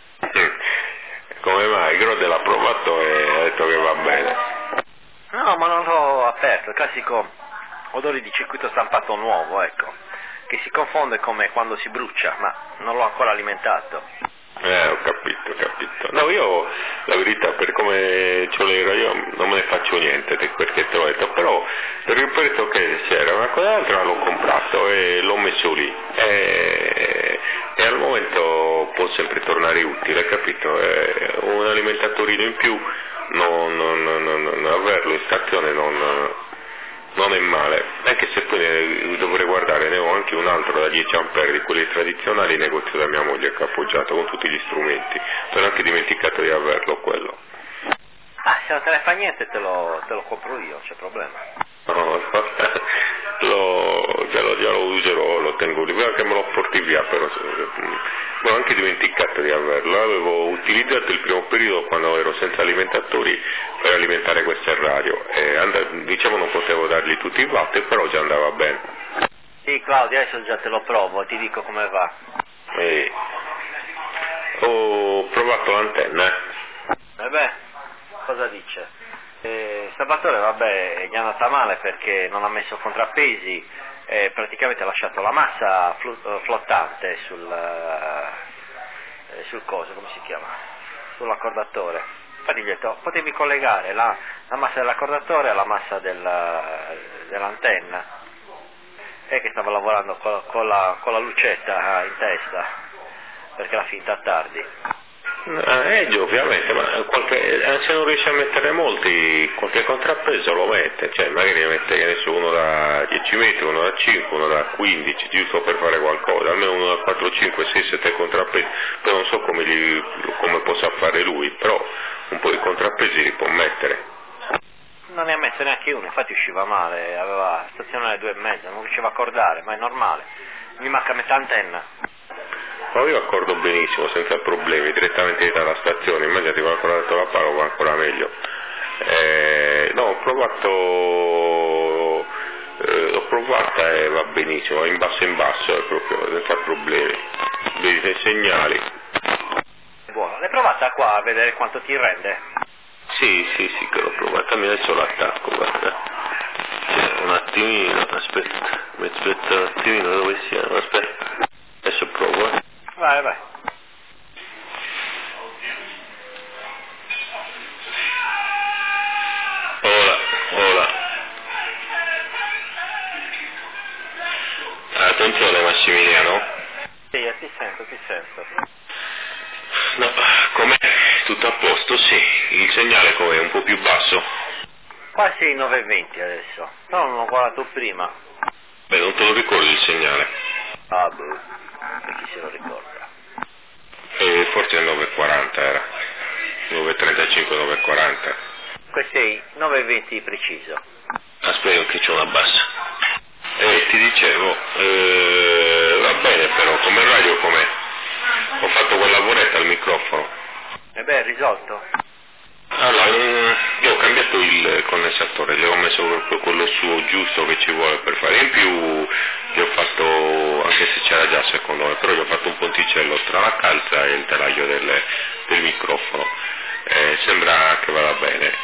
Come mai? Grode l'ha provato e ha detto che va bene. No, ma non l'ho aperto, il classico odore di circuito stampato nuovo, ecco, che si confonde come quando si brucia, ma non l'ho ancora alimentato. Ho capito. No, io la verità, per come ce l'ero io, non me ne faccio niente perché te l'ho detto, però ripeto che c'era una cosa altra, l'ho comprato e l'ho messo lì e al momento può sempre tornare utile, capito? Un alimentatorino in più, non averlo in stazione non è male, anche se poi dovrei guardare, ne ho anche un altro da 10 ampere di quelli tradizionali in negozio da mia moglie che ha appoggiato con tutti gli strumenti, sono anche dimenticato di averlo quello. Se non te ne fa niente te lo compro io, non c'è problema. No, già lo userò, lo tengo lì, guarda che me lo porti via, però ho anche dimenticato di averlo, l'avevo utilizzato il primo periodo quando ero senza alimentatori per alimentare queste radio e diciamo non potevo dargli tutti i watt, però già andava bene. Sì, Claudio, adesso già te lo provo, ti dico come va. Ho provato l'antenna. Cosa dice? Salvatore, vabbè, gli è andata male perché non ha messo contrappesi e praticamente ha lasciato la massa flottante sul coso, come si chiama? Sull'accordatore. Infatti gli ho detto, potevi collegare la massa dell'accordatore alla massa dell'antenna. E che stava lavorando con la lucetta in testa, perché l'ha finta tardi. Ovviamente, ma se non riesce a mettere molti, qualche contrappeso lo mette, cioè magari mette che ne so, uno da 10 metri, uno da 5, uno da 15, giusto per fare qualcosa, almeno uno da 4, 5, 6, 7 contrappesi, poi non so come possa fare lui, però un po' di contrappesi li può mettere. Non ne ha messo neanche uno, infatti usciva male, aveva stazionare 2,5, non riusciva a accordare, ma è normale, mi manca metà antenna. Ma io accordo benissimo, senza problemi, direttamente dalla stazione, immaginati quando ho dato la palla va ancora meglio. No, l'ho provata e va benissimo, in basso è proprio senza problemi, vedi dei segnali. Buono, l'hai provata qua a vedere quanto ti rende? Sì, che l'ho provata, mi adesso l'attacco, guarda. Un attimino, aspetta, mi aspetta un attimino dove siamo, aspetta, adesso provo, Vai. Ora. Attenzione Massimiliano. Sì, ti sento. No, com'è? Tutto a posto, sì. Il segnale com'è? Un po' più basso? Quasi 9:20 adesso, però non l'ho guardato prima. Beh, non te lo ricordi il segnale? Ah, boh, per chi se lo ricorda. Forse è 9:40 era, 9:35, 9:40. Questo è 9:20 preciso. Aspetta che c'è una bassa. Ti dicevo, va bene però, come radio com'è? Ho fatto quella lavoretta al microfono. E beh, risolto. Allora, io ho cambiato il condensatore, gli ho messo proprio quello suo giusto che ci vuole per fare. In più gli ho fatto, anche se c'era già secondo me, però gli ho fatto un ponticello tra la calza e il telaio del microfono. Sembra che vada bene.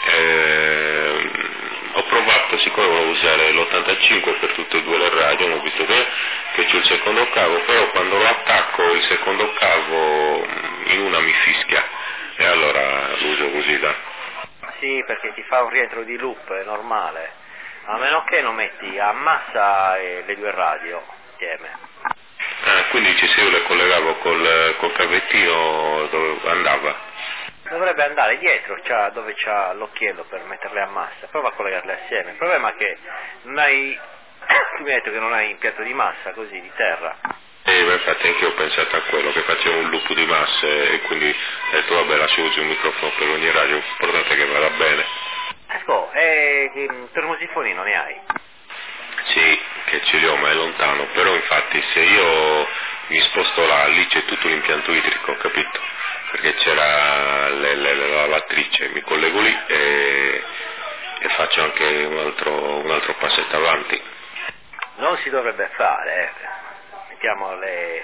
Ho provato, siccome volevo usare l'85 per tutte e due le radio, ho visto che c'è il secondo cavo, però quando lo attacco il secondo cavo in una mi fischia. E allora lo uso così, da. Sì, perché ti fa un rientro di loop, è normale. A meno che non metti a massa le due radio insieme. Quindi se io le collegavo col cavettino dove andava? Dovrebbe andare dietro, dove c'ha l'occhiello per metterle a massa. Prova a collegarle assieme. Il problema è che non hai, tu mi hai detto che non hai impianto di massa così, di terra. Infatti anche io ho pensato a quello, che facevo un loop di masse e quindi ho detto vabbè, lascio uso un microfono per ogni radio, l'importante è che vada bene. Ecco, termosifoni non ne hai? Sì, che ce li ho, ma è lontano, però infatti se io mi sposto là, lì c'è tutto l'impianto idrico, capito? Perché c'era la lavatrice, mi collego lì e faccio anche un altro passetto avanti. Non si dovrebbe fare, mettiamo le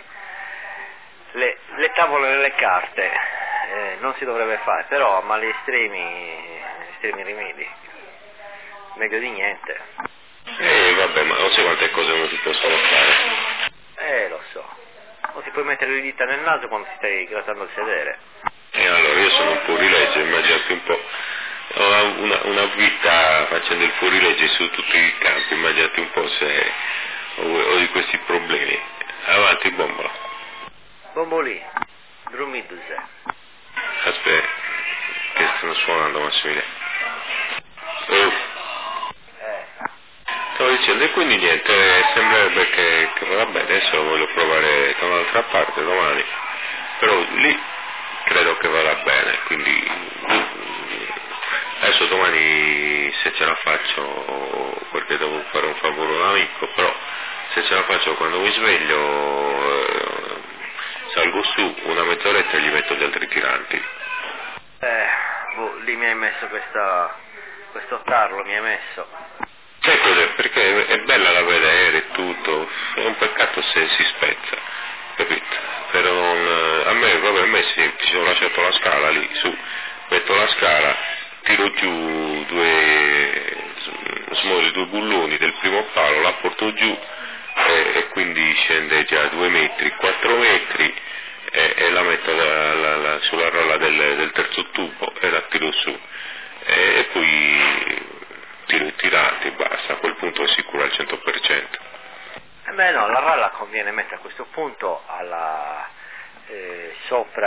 tavole nelle carte, non si dovrebbe fare, però a mali estremi rimedi, meglio di niente. Vabbè, ma non so quante cose non si possono fare. Lo so. O ti puoi mettere le dita nel naso quando ti stai grattando il sedere. E allora io sono un fuorilegge, immaginati un po'. Ho una vita facendo il fuorilegge su tutti i campi, immaginati un po' se ho di questi problemi. Avanti, Bombolo. Bombolì, Drumiduse. Aspetta, che stanno suonando, Massimiliano. Stavo dicendo, e quindi niente, sembrerebbe che va bene, adesso lo voglio provare da un'altra parte domani, però lì credo che vada bene, quindi adesso domani se ce la faccio, perché devo fare un favore a un amico, però se ce la faccio quando mi sveglio salgo su una mezz'oretta e gli metto gli altri tiranti. Lì mi hai messo questo tarlo, mi hai messo. Sai cos'è? Perché è bella da vedere e tutto, è un peccato se si spezza, capito? Però a me è semplice, ho lasciato la scala lì, su, metto la scala, tiro giù due bulloni del primo palo, la porto giù e quindi scende già 2 metri, 4 metri e la metto sulla rolla del terzo tubo e la tiro su e poi tiro i tiranti e basta, a quel punto è sicuro al 100%. No, la ralla conviene mettere a questo punto sopra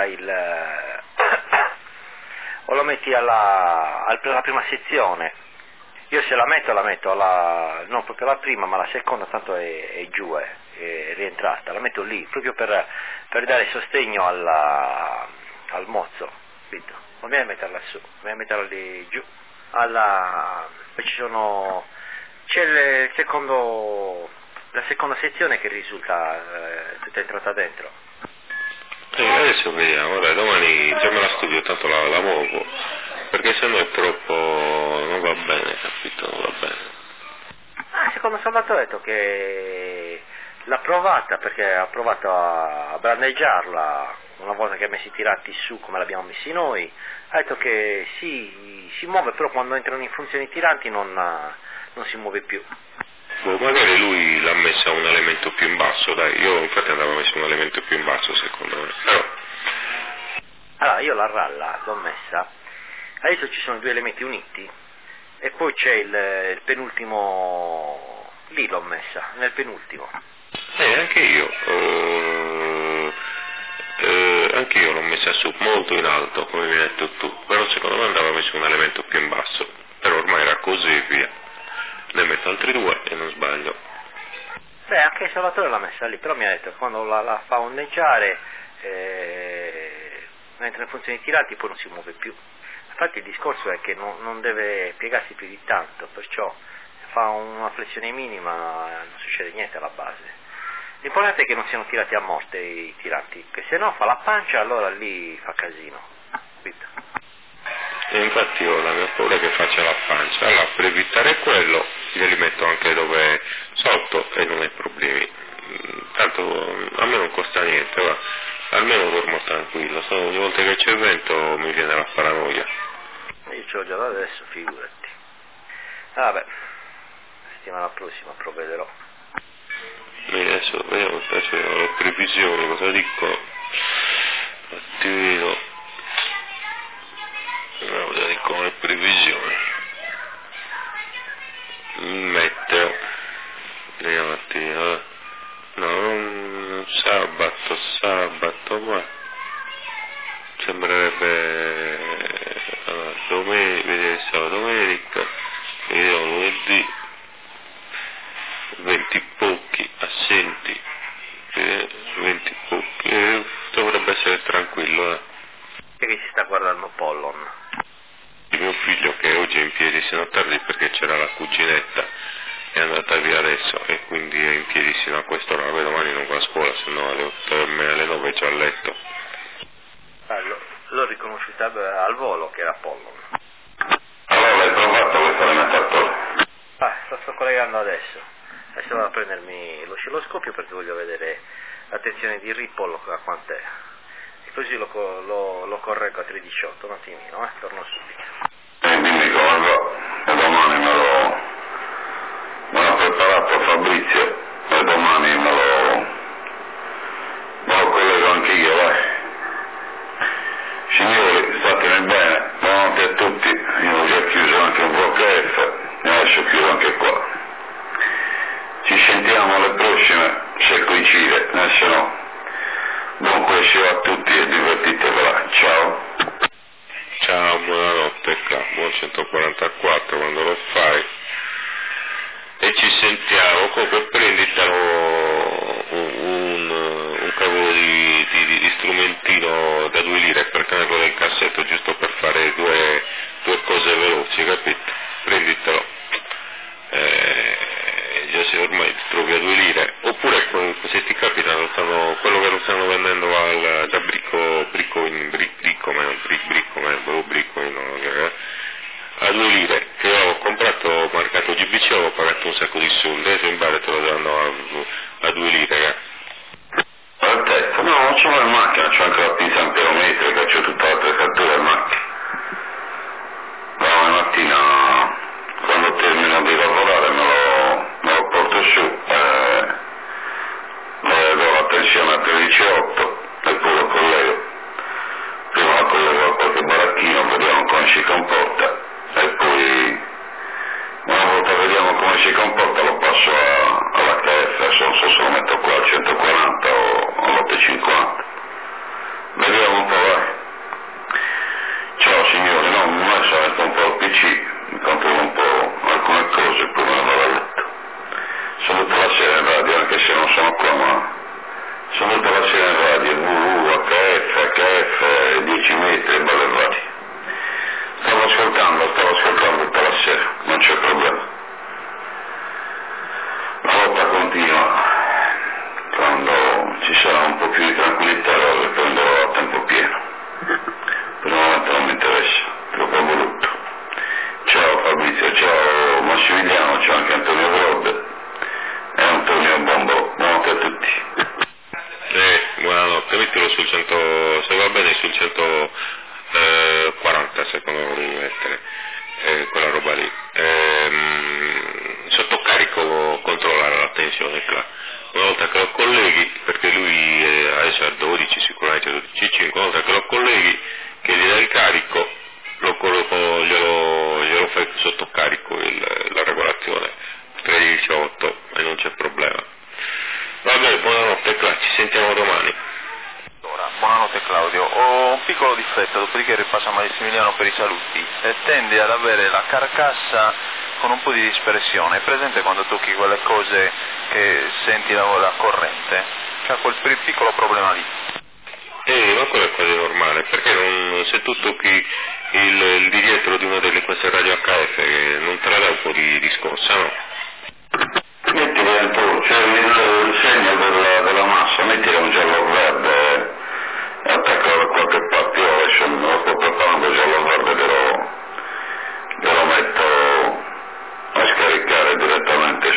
o lo metti alla prima sezione. Io se la metto non proprio la prima ma la seconda, tanto è giù, è rientrata, la metto lì proprio per dare sostegno al mozzo, capito? Non viene a metterla su, viene a metterla lì giù. C'è la seconda sezione che risulta tutta entrata dentro. Adesso vediamo, dai, domani già me la studio, tanto la muovo, perché se no è troppo, non va bene, capito, non va bene. Secondo Salvatore ha detto che l'ha provata, perché ha provato a brandeggiarla una volta che ha messo i tiranti su come l'abbiamo messi noi, ha detto che si muove, però quando entrano in funzione i tiranti non si muove più. Magari lui l'ha messa un elemento più in basso, dai, io infatti andavo messo un elemento più in basso secondo me, però... Allora io la ralla l'ho messa, adesso ci sono 2 elementi uniti e poi c'è il penultimo, lì l'ho messa, nel penultimo. Anche io l'ho messa su molto in alto, come mi hai detto tu, però secondo me andava messo un elemento più in basso. però ormai era così e via. Ne metto altri 2 e non sbaglio. Beh, anche il Salvatore l'ha messa lì, però mi ha detto che quando la fa ondeggiare, mentre in funzione di tiranti poi non si muove più. Infatti il discorso è che non deve piegarsi più di tanto, perciò fa una flessione minima, non succede niente alla base. L'importante è che non siano tirati a morte i tiranti, che se no fa la pancia, allora lì fa casino. Capito? E infatti io la mia paura è che faccia la pancia, allora per evitare quello glieli metto anche dove sotto e non hai problemi. Tanto a me non costa niente, va. Almeno dormo tranquillo, ogni volta che c'è vento mi viene la paranoia. Io ce l'ho già da adesso, figurati. Vabbè, settimana prossima provvederò. Adesso vediamo le previsioni, cosa dico? Attivino. No, cosa dicono le previsioni? Meteo. Vediamo un attimo. No, sabato, ma sembrerebbe domenica, vediamo lunedì, 20 pochi, assenti, 20 pochi, dovrebbe essere tranquillo. Che si sta guardando Pollon? Il mio figlio che oggi è in piedi sino a tardi perché c'era la cuginetta, è andata via adesso e quindi è in piedi sino a quest'ora, vabbè domani non va a scuola, se no alle 9 è già a letto. L'ho riconosciuta al volo che era Pollon. Allora l'hai provato questo alimentatore? Sto collegando adesso vado a prendermi l'oscilloscopio perché voglio vedere la tensione di Ripple a quant'è, e così lo correggo a 3,18, un attimino, torno subito. Dimmi come va, e domani me l'ho preparato Fabrizio, e domani me lo collego anche io, vai. Signori, statene bene, buonanotte a tutti, io ho già chiuso anche un VHF, e adesso chiudo anche qua. Ci sentiamo alle prossime, se coincide, se no. Buon questo a tutti e divertitevela, ciao. Ciao, buonanotte, buon 144 quando lo fai. E ci sentiamo, comunque prenditelo un cavolo di strumentino da 2 lire per tenerlo nel cassetto, giusto per fare due cose veloci, capito? Prenditelo. Già se ormai ti trovi a 2 lire, oppure se ti capita quello che lo stanno vendendo da a 2 lire, che ho comprato marcato GBC, avevo pagato un sacco di soldi, adesso in bar te lo danno a 2 lire. Perfetto, no, non sono in macchina, c'ho anche la pizza amperometrica, c'ho tutta l'attrezzatura in macchina. Domani mattina, quando termino di lavorare, me lo porto su, do la tensione a 13,8 e poi lo collego. Prima la collego a qualche baracchino, vediamo come si comporta e poi una volta vediamo come si comporta lo passo all'HF, non so se lo metto qua al 140 o all'850. Vediamo un po', vai. Ciao signori, no, mi metto un po' al PC, mi controllo un po' alcune cose e poi me ne vado a letto. Sono tutta la sera in radio, anche se non sono qua, ma sono tutta la sera in radio, HF, 10 metri, belle varie. Stavo ascoltando tutta la sera, non c'è problema. La lotta continua, quando ci sarà un po' più di tranquillità lo riprenderò a tempo pieno. Per il momento non mi interessa, troppo brutto. Ciao Fabrizio, ciao Massimiliano, ciao anche Antonio Grobe e Antonio Bombo, buonanotte a tutti. Buonanotte, mettilo sul 100, se va bene sul 140 secondo me lo devi mettere, quella roba lì. Sotto carico controllare la tensione, una volta che lo colleghi, perché lui adesso è a 12, sicuramente 12,5, una volta che lo colleghi, che gli dai il carico, glielo fai sotto carico la regolazione, 3,18 e non c'è problema. Vabbè, buonanotte Cla, ci sentiamo domani. Allora, buonanotte Claudio, ho piccolo difetto, dopodiché ripassa Massimiliano per i saluti, tende ad avere la carcassa con un po' di dispersione. È presente quando tocchi quelle cose che senti la corrente? C'ha quel piccolo problema lì. Ma quello è quasi normale, perché se tu tocchi il di dietro di una delle queste radio HF non te la dà un po' di scossa, no? Metti dentro, c'è il segno della massa, metti un giallo verde e attacca da qualche parte. Io adesso non lo sto preparando giallo verde, lo metto a scaricare direttamente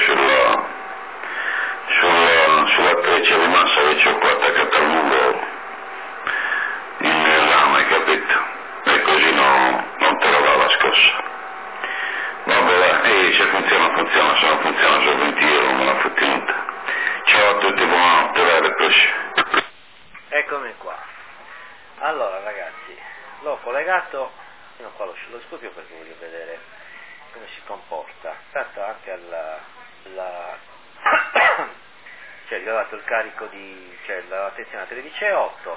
sulla treccia di massa che c'ho qua attaccata al muro in rame, capito? E così non te la dà la scossa. Vabbè, se funziona, se non funziona sono 20 euro, non me la fu tenuta. Ciao a tutti, buonanotte, vero, pesce. Eccomi qua. Allora ragazzi, l'ho collegato fino qua lo studio perché voglio vedere come si comporta. Tanto anche cioè gli ho dato il carico l'attenzione a 13,8.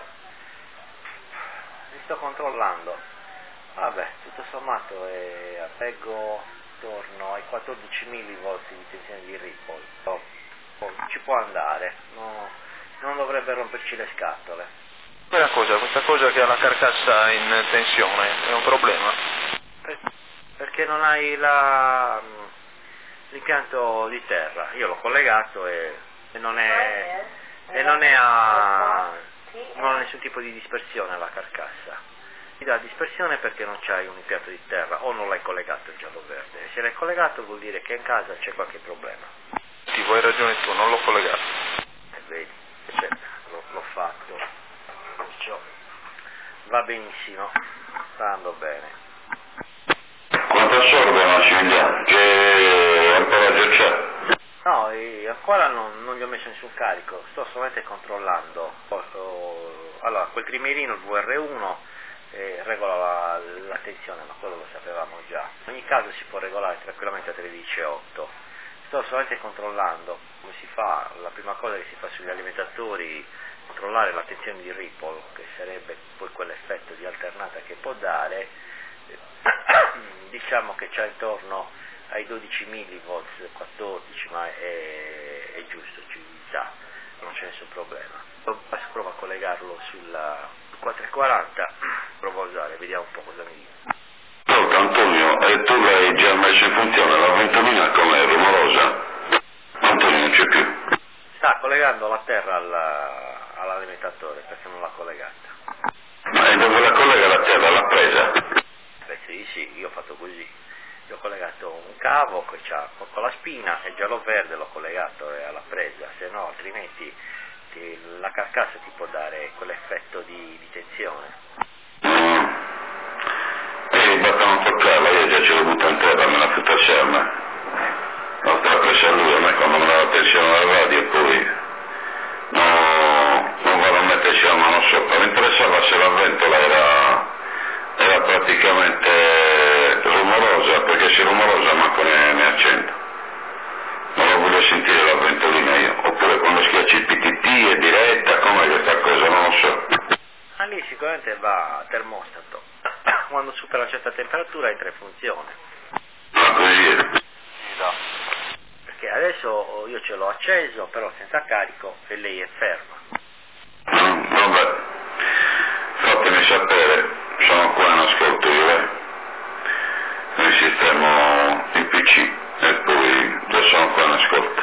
Li sto controllando. Vabbè, tutto sommato appeggo attorno ai 14 mV di tensione di Ripple. Ci può andare, non dovrebbe romperci le scatole. Questa cosa che ha la carcassa in tensione è un problema? Perché non hai l'impianto di terra. Io l'ho collegato e non ha nessun tipo di dispersione la carcassa. Ti dà dispersione perché non c'hai un impianto di terra o non l'hai collegato il giallo verde. E se l'hai collegato vuol dire che in casa c'è qualche problema. Sì, vuoi ragione tu, non l'ho collegato. Vedi, l'ho fatto. Perciò va benissimo, sta andando bene. Quanto assorbe Massimiliano? Che amperaggio c'è? No, ancora non gli ho messo nessun carico, sto solamente controllando. Allora, quel trimerino, il VR1, regola la tensione, ma quello lo sapevamo già. In ogni caso si può regolare tranquillamente a 13,8. Sto solamente controllando come si fa. La prima cosa che si fa sugli alimentatori, controllare la tensione di Ripple, che sarebbe poi quell'effetto di alternata che può dare. Diciamo che c'è intorno ai 12 mV, 14, ma è giusto, ci sta, non c'è nessun problema. Adesso provo a collegarlo sulla 440, provo a usare, vediamo un po' cosa mi dice. Pronto Antonio, tu l'hai già messo in funzione, la ventomina com'è, rumorosa? Antonio non c'è più. Sta collegando la terra all'alimentatore perché non l'ha collegata. Ma e dove la collega la terra? L'ha presa? Sì, io ho fatto così. Io ho collegato un cavo che c'ha con la spina e il giallo verde l'ho collegato alla presa, se no altrimenti la carcassa ti può dare quell'effetto di tensione. Basta non toccarla, io già ce l'ho buttato in terra, me la futta serma. L'ho presa lui, a me quando me la tensione alla radio e poi non vado a metterci la mano sopra. Mi interessava se la ventola era praticamente rumorosa, perché se rumorosa manco ne accendo. Non la voglio sentire la ventolina io, oppure quando schiacci il PTT è diretta, com'è questa cosa, non lo so. Ah, lì sicuramente va a termostato, quando supera una certa temperatura entra in funzione. Ma così è. Perché adesso io ce l'ho acceso, però senza carico, e lei è ferma. Vabbè, fatemi sapere, sono qua in ascolto io, risistemo il PC e poi già sono qua in ascolto.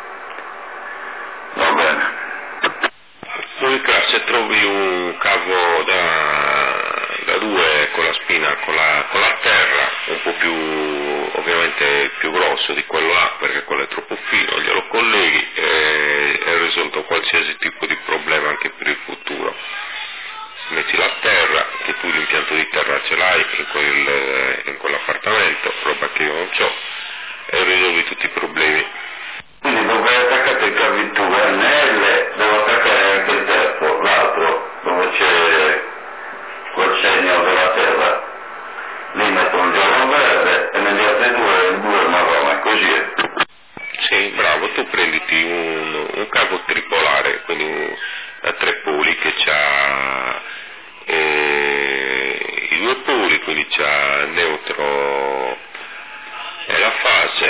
Va bene. Monica, se trovi un cavo da 2 con la spina, con la terra, un po' più, ovviamente più grosso di quello là, perché quello è troppo fino, glielo colleghi e è risolto qualsiasi tipo di problema anche per il futuro. Metti la terra, che tu l'impianto di terra ce l'hai in quell'appartamento, roba che io non c'ho, e risolvi tutti i problemi. Quindi dove è attaccato il cavi VNL, devo attaccare anche il terzo, l'altro, dove c'è quel segno della terra. Lì metto un giallo verde e negli altri due il blu e marrone, così è. Sì, bravo, tu prenditi un cavo tripolare, quindi a 3 poli che c'ha quindi c'ha neutro e la fase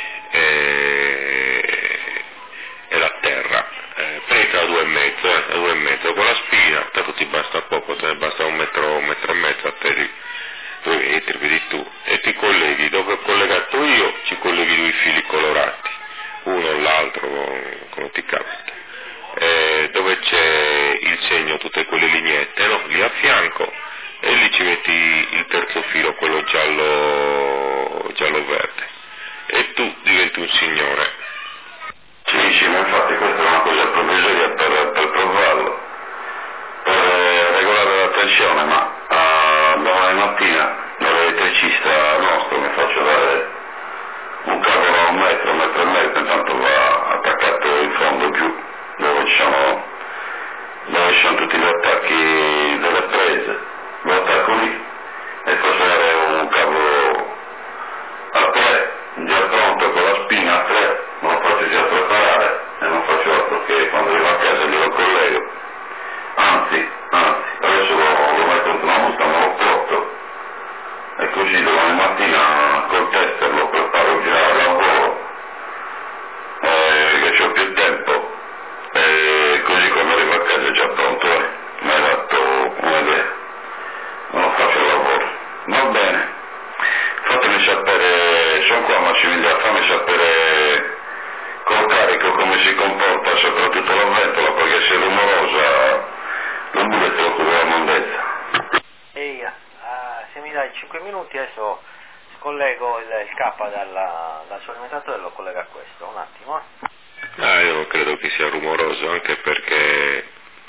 e la terra, penetra a 2,5, con la spina, tanto ti basta poco, te ne basta un metro e mezzo a te, 2 metri, vedi tu, e ti colleghi, dove ho collegato io ci colleghi 2 fili colorati, uno o l'altro, come ti capita, dove c'è il segno, tutte quelle lineette, no? Lì a fianco, e lì ci metti il terzo filo, quello giallo-verde, e tu diventi un signore. Sì, ma infatti questa è una cosa provvisoria per provarlo, per regolare la tensione, ma domani mattina l'elettricista nostro mi faccio dare un cavo da 1 metro, 1,5 metri, intanto va attaccato in fondo giù, dove ci sono tutti gli attacchi delle prese, lo attacco lì e faccio dare un cavo a 3, già pronto con la spina a 3, me lo faccio già preparare e non faccio altro che quando arrivo a casa glielo collego, anzi, adesso lo metto in una multa, me lo porto e così domani mattina col tester lo preparo già al lavoro, che c'ho più tempo, e così quando arrivo a casa è già pronto, mi hai dato un'idea, me lo faccio al lavoro. Va bene, fatemi sapere, sono qua Massimiliano, fammi sapere col carico come si comporta, soprattutto la ventola, perché se è rumorosa non volete lo con la mondezza. Se mi dai 5 minuti adesso scollego il K dal suo alimentatore e lo collega a questo, un attimo. Io non credo che sia rumoroso, anche perché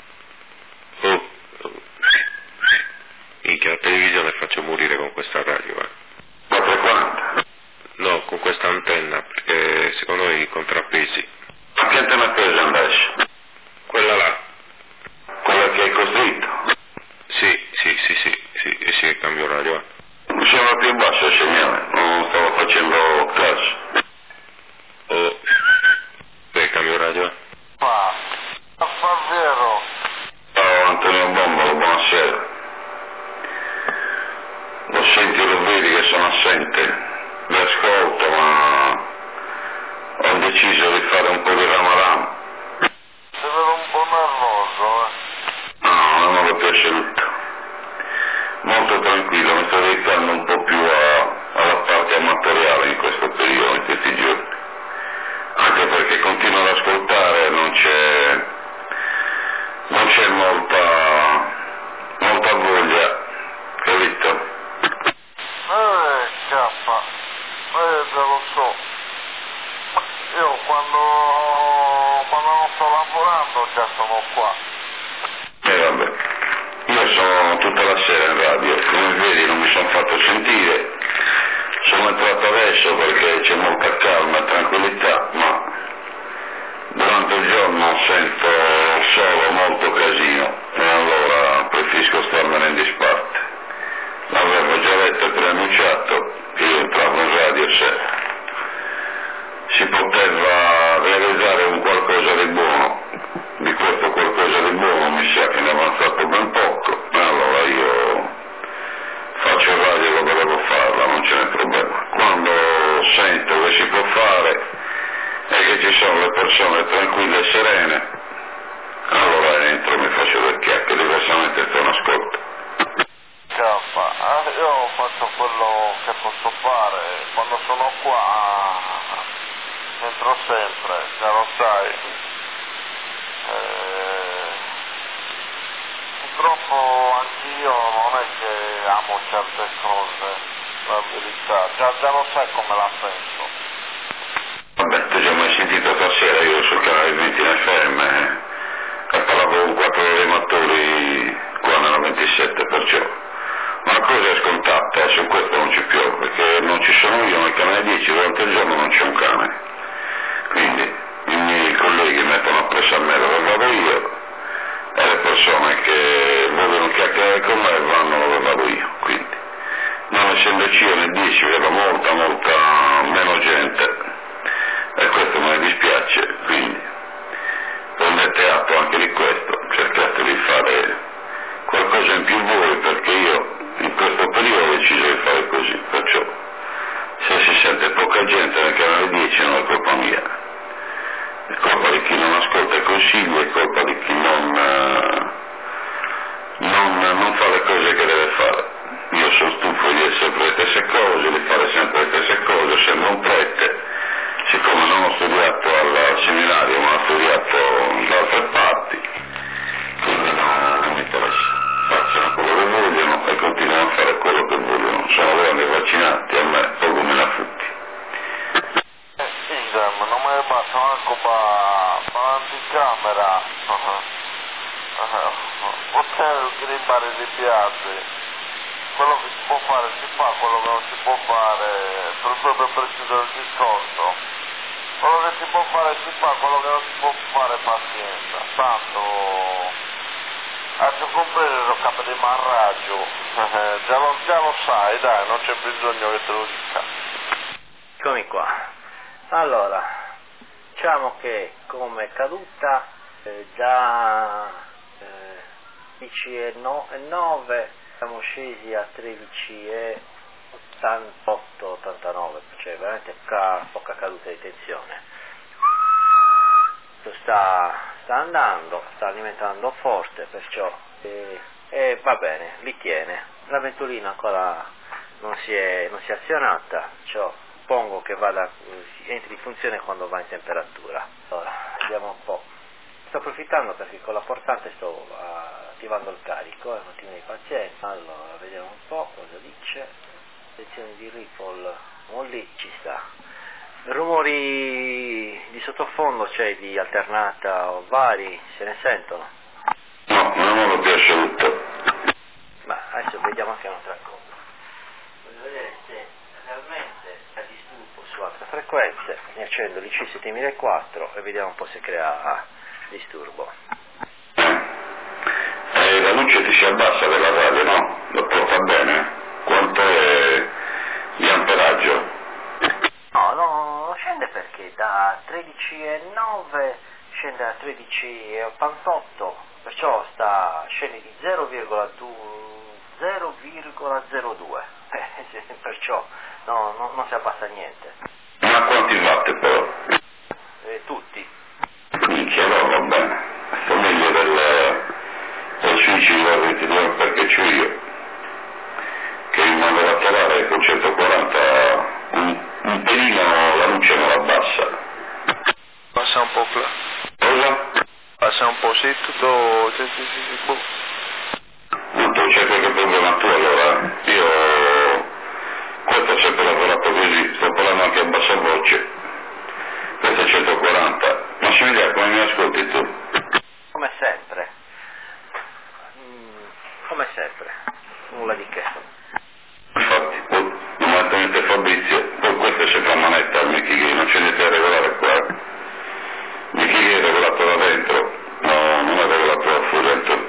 minchia, la televisione faccio morire con questa radio, Ma per quanto? No, con questa antenna, perché secondo me i contrappesi. Ma che antenna hai preso adesso? Quella là. Quella che hai costruito? Sì, cambio radio. Mi sembra più basso il segnale, non stavo facendo caso. Cambio radio. Ma, vero. Ciao Antonio Bombolo, buonasera. Lo senti e lo vedi che sono assente, vi ascolto, ma ho deciso di fare un po' di rama. Si vede un po' nervoso, No, non mi piace tutto. Molto tranquillo, mi sto dedicando un po' più alla parte amatoriale in questo periodo, in questi giorni. Anche perché continuo ad ascoltare, non c'è molta voglia, capito? Cappa, già lo so. Io quando non sto lavorando già sono qua. Vabbè, io sono tutta la sera in radio, come vedi non mi sono fatto sentire, sono entrato adesso perché c'è molta calma e tranquillità, ma durante il giorno sento solo molto casino e allora preferisco starmene in disparte. L'avevo già detto e preannunciato che io entravo in radio se si poteva realizzare un qualcosa di buono. Di questo qualcosa di buono mi sa che ne è avanzato ben poco, e allora io faccio radio come devo farla, non c'è problema. Quando sento che si può fare e che ci sono le persone tranquille e serene, allora entro e mi faccio le chiacchiere, diversamente sto in ascolto. Io faccio quello che posso fare, quando sono qua entro sempre, già lo sai. Purtroppo anch'io non è che amo certe cose, la verità, già lo sai come la penso. Vabbè, tu già mai sentito stasera, io sul canale 20 in FM e parlavo con 4 animatori qua nella 27, perciò una cosa è scontata, su questo non ci piove, perché non ci sono io nel canale 10, durante il giorno non c'è un cane, quindi i miei colleghi mettono appresso a me dove vado io e le persone che vogliono chiacchierare con me vanno dove vado io, quindi non essendoci io nel 10 vedo molta meno gente e questo me ne dispiace, quindi prendete atto anche di questo, cercate di fare qualcosa in più voi, perché io in questo periodo non me ne basta manco per l'anticamera. Poter gribare di piazze. Quello che si può fare si fa, quello che non si può fare, proprio per chiudere il discorso. Quello che si può fare si fa, quello che non si può fare pazienza. Tanto a più comprendere il capo di marraggio, già lo sai, dai, non c'è bisogno che te lo dica. Eccomi qua. Allora, diciamo che come caduta da 10,9 siamo scesi a 13,88-89, cioè veramente poca caduta di tensione. Sta andando, sta alimentando forte, perciò va bene, li tiene. La ventolina ancora non si è azionata, perciò suppongo che entri in funzione quando va in temperatura. Allora, vediamo un po'. Sto approfittando perché con la portante sto attivando il carico, un attimo di pazienza. Allora, vediamo un po' cosa dice. Sezione di ripple, lì ci sta. Rumori di sottofondo, cioè di alternata o vari, se ne sentono? No, non lo piace tutto. Ma adesso vediamo anche un'altra cosa. Voglio vedere se realmente è disturbo su altre frequenze. Ne accendo l'IC 7004 e vediamo un po' se crea disturbo. La luce ti si abbassa della radio, no? Lo porta bene? Quanto è di amperaggio? No, scende perché da 13,9 scende a 13,88, perciò scende di 0,02, perciò non si abbassa niente. Ma quanti watt però? Tutti. Minchia, no, va bene. Sto meglio del switch da 22 perché c'ho io, che in modo laterale con 140 un pelino la luce non la abbassa. Passa un po' qua. Cosa? Passa un po', sì, tutto... Sì. Non c'è qualche problema tu allora? Io questo ho sempre lavorato così, sto parlando anche a bassa voce. Questo è 140. Massimiliano, come mi ascolti tu? Come sempre, nulla di che. Infatti, immediatamente Fabrizio, poi questo è sempre a manetta il Michi, non c'è niente da regolare qua. Michi è regolato da dentro, no, non è regolato da fuori dentro.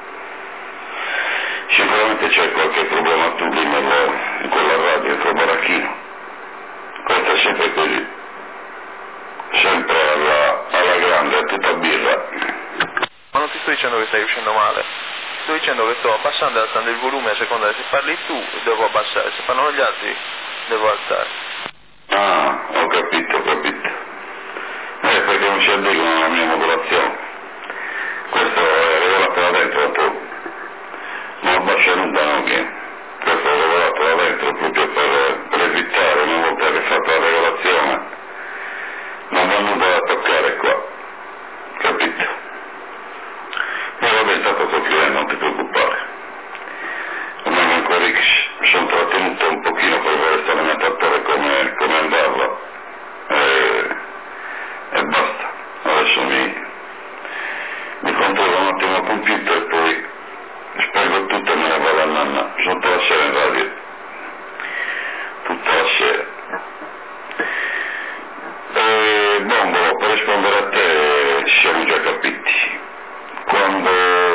Sicuramente c'è qualche problema tu lì in quella radio, in quel baracchino. Questo è sempre così. Sempre alla grande, a tutta birra. Ma non ti sto dicendo che stai uscendo male, sto dicendo che sto abbassando e alzando il volume a seconda che se parli tu devo abbassare, se parlano gli altri devo alzare. Ah, ho capito. Perché non ci adeguano la mia modulazione. Questo è regolato da dentro tu. Non abbassa nulla, no, che questo è regolato da dentro proprio per evitare, una volta che è fatta la regolazione, non va nulla da toccare qua, capito? Poi vabbè, intanto sto chiudendo, non ti preoccupare. Ormai ancora mi sono trattenuto un pochino per vedere sta alimentatore come andarla e basta. Adesso mi controllo un attimo il computer e poi spengo tutto e me ne vado a nanna. Sono tutta la sera in radio, tutta la sera. Bombolo, per rispondere a te ci siamo già capiti. Quando,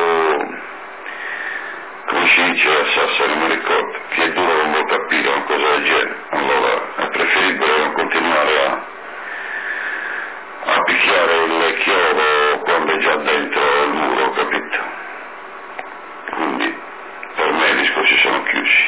come si dice a Sassari, mi ricordo, che è duro non vuol capire una cosa del genere, allora è preferibile non continuare a picchiare il chiodo quando è già dentro il muro, capito? Quindi per me i discorsi sono chiusi.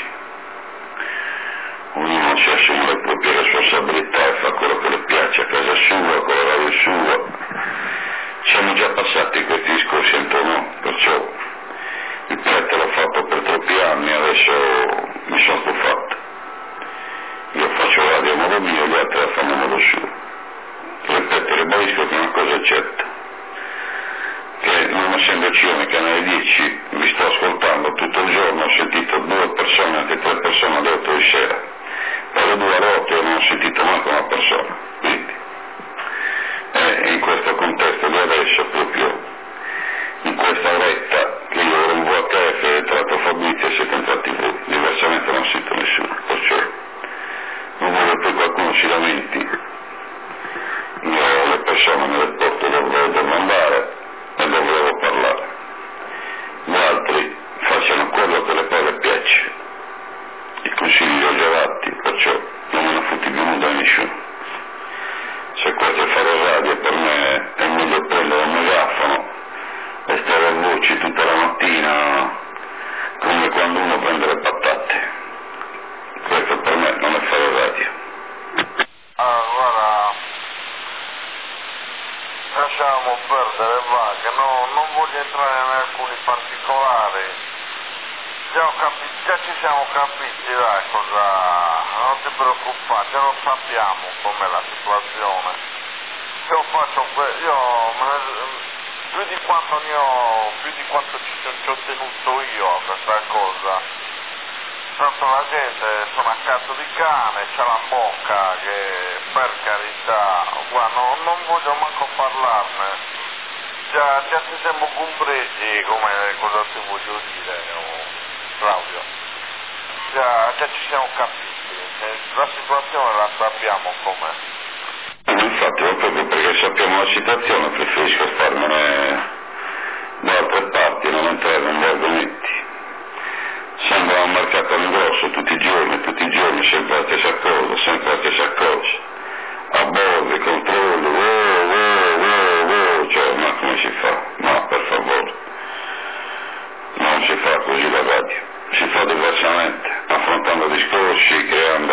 Ognuno si assume le proprie responsabilità e fa quello che le piace a casa sua, con l'orario suo. Siamo già passati questi discorsi intorno, perciò il prete l'ho fatto per troppi anni, adesso mi sono stufato. Io faccio radio a modo mio, gli altri la fanno a modo suo. Ripeto, ribadisco che è una cosa certa, che non essendoci io nei canali 10, vi sto ascoltando tutto il giorno, ho sentito 2 persone, anche 3 persone alle 8 di sera. Per le 2 alle 8 non ho sentito manco una persona, quindi lasciamo perdere, va, che non voglio entrare in alcuni particolari. Già ci siamo capiti, dai, non ti preoccupare, già lo sappiamo com'è la situazione. Io faccio più di quanto ci ho tenuto io a questa cosa. Tanto la gente sono a cazzo di cane, c'ha la bocca che per carità, guarda, non voglio manco parlarne. Già ci siamo compresi come cosa ti voglio dire, Claudio. Già ci siamo capiti, la situazione la sappiamo com'è. Infatti, proprio perché sappiamo la situazione preferisco starmene da altre parti e non entrare negli argomenti. Sembra un mercato all'ingrosso tutti i giorni, sempre la stessa cosa, a bordi, controlli, cioè, ma come si fa? No, per favore, non si fa così la radio, si fa diversamente, affrontando discorsi, creando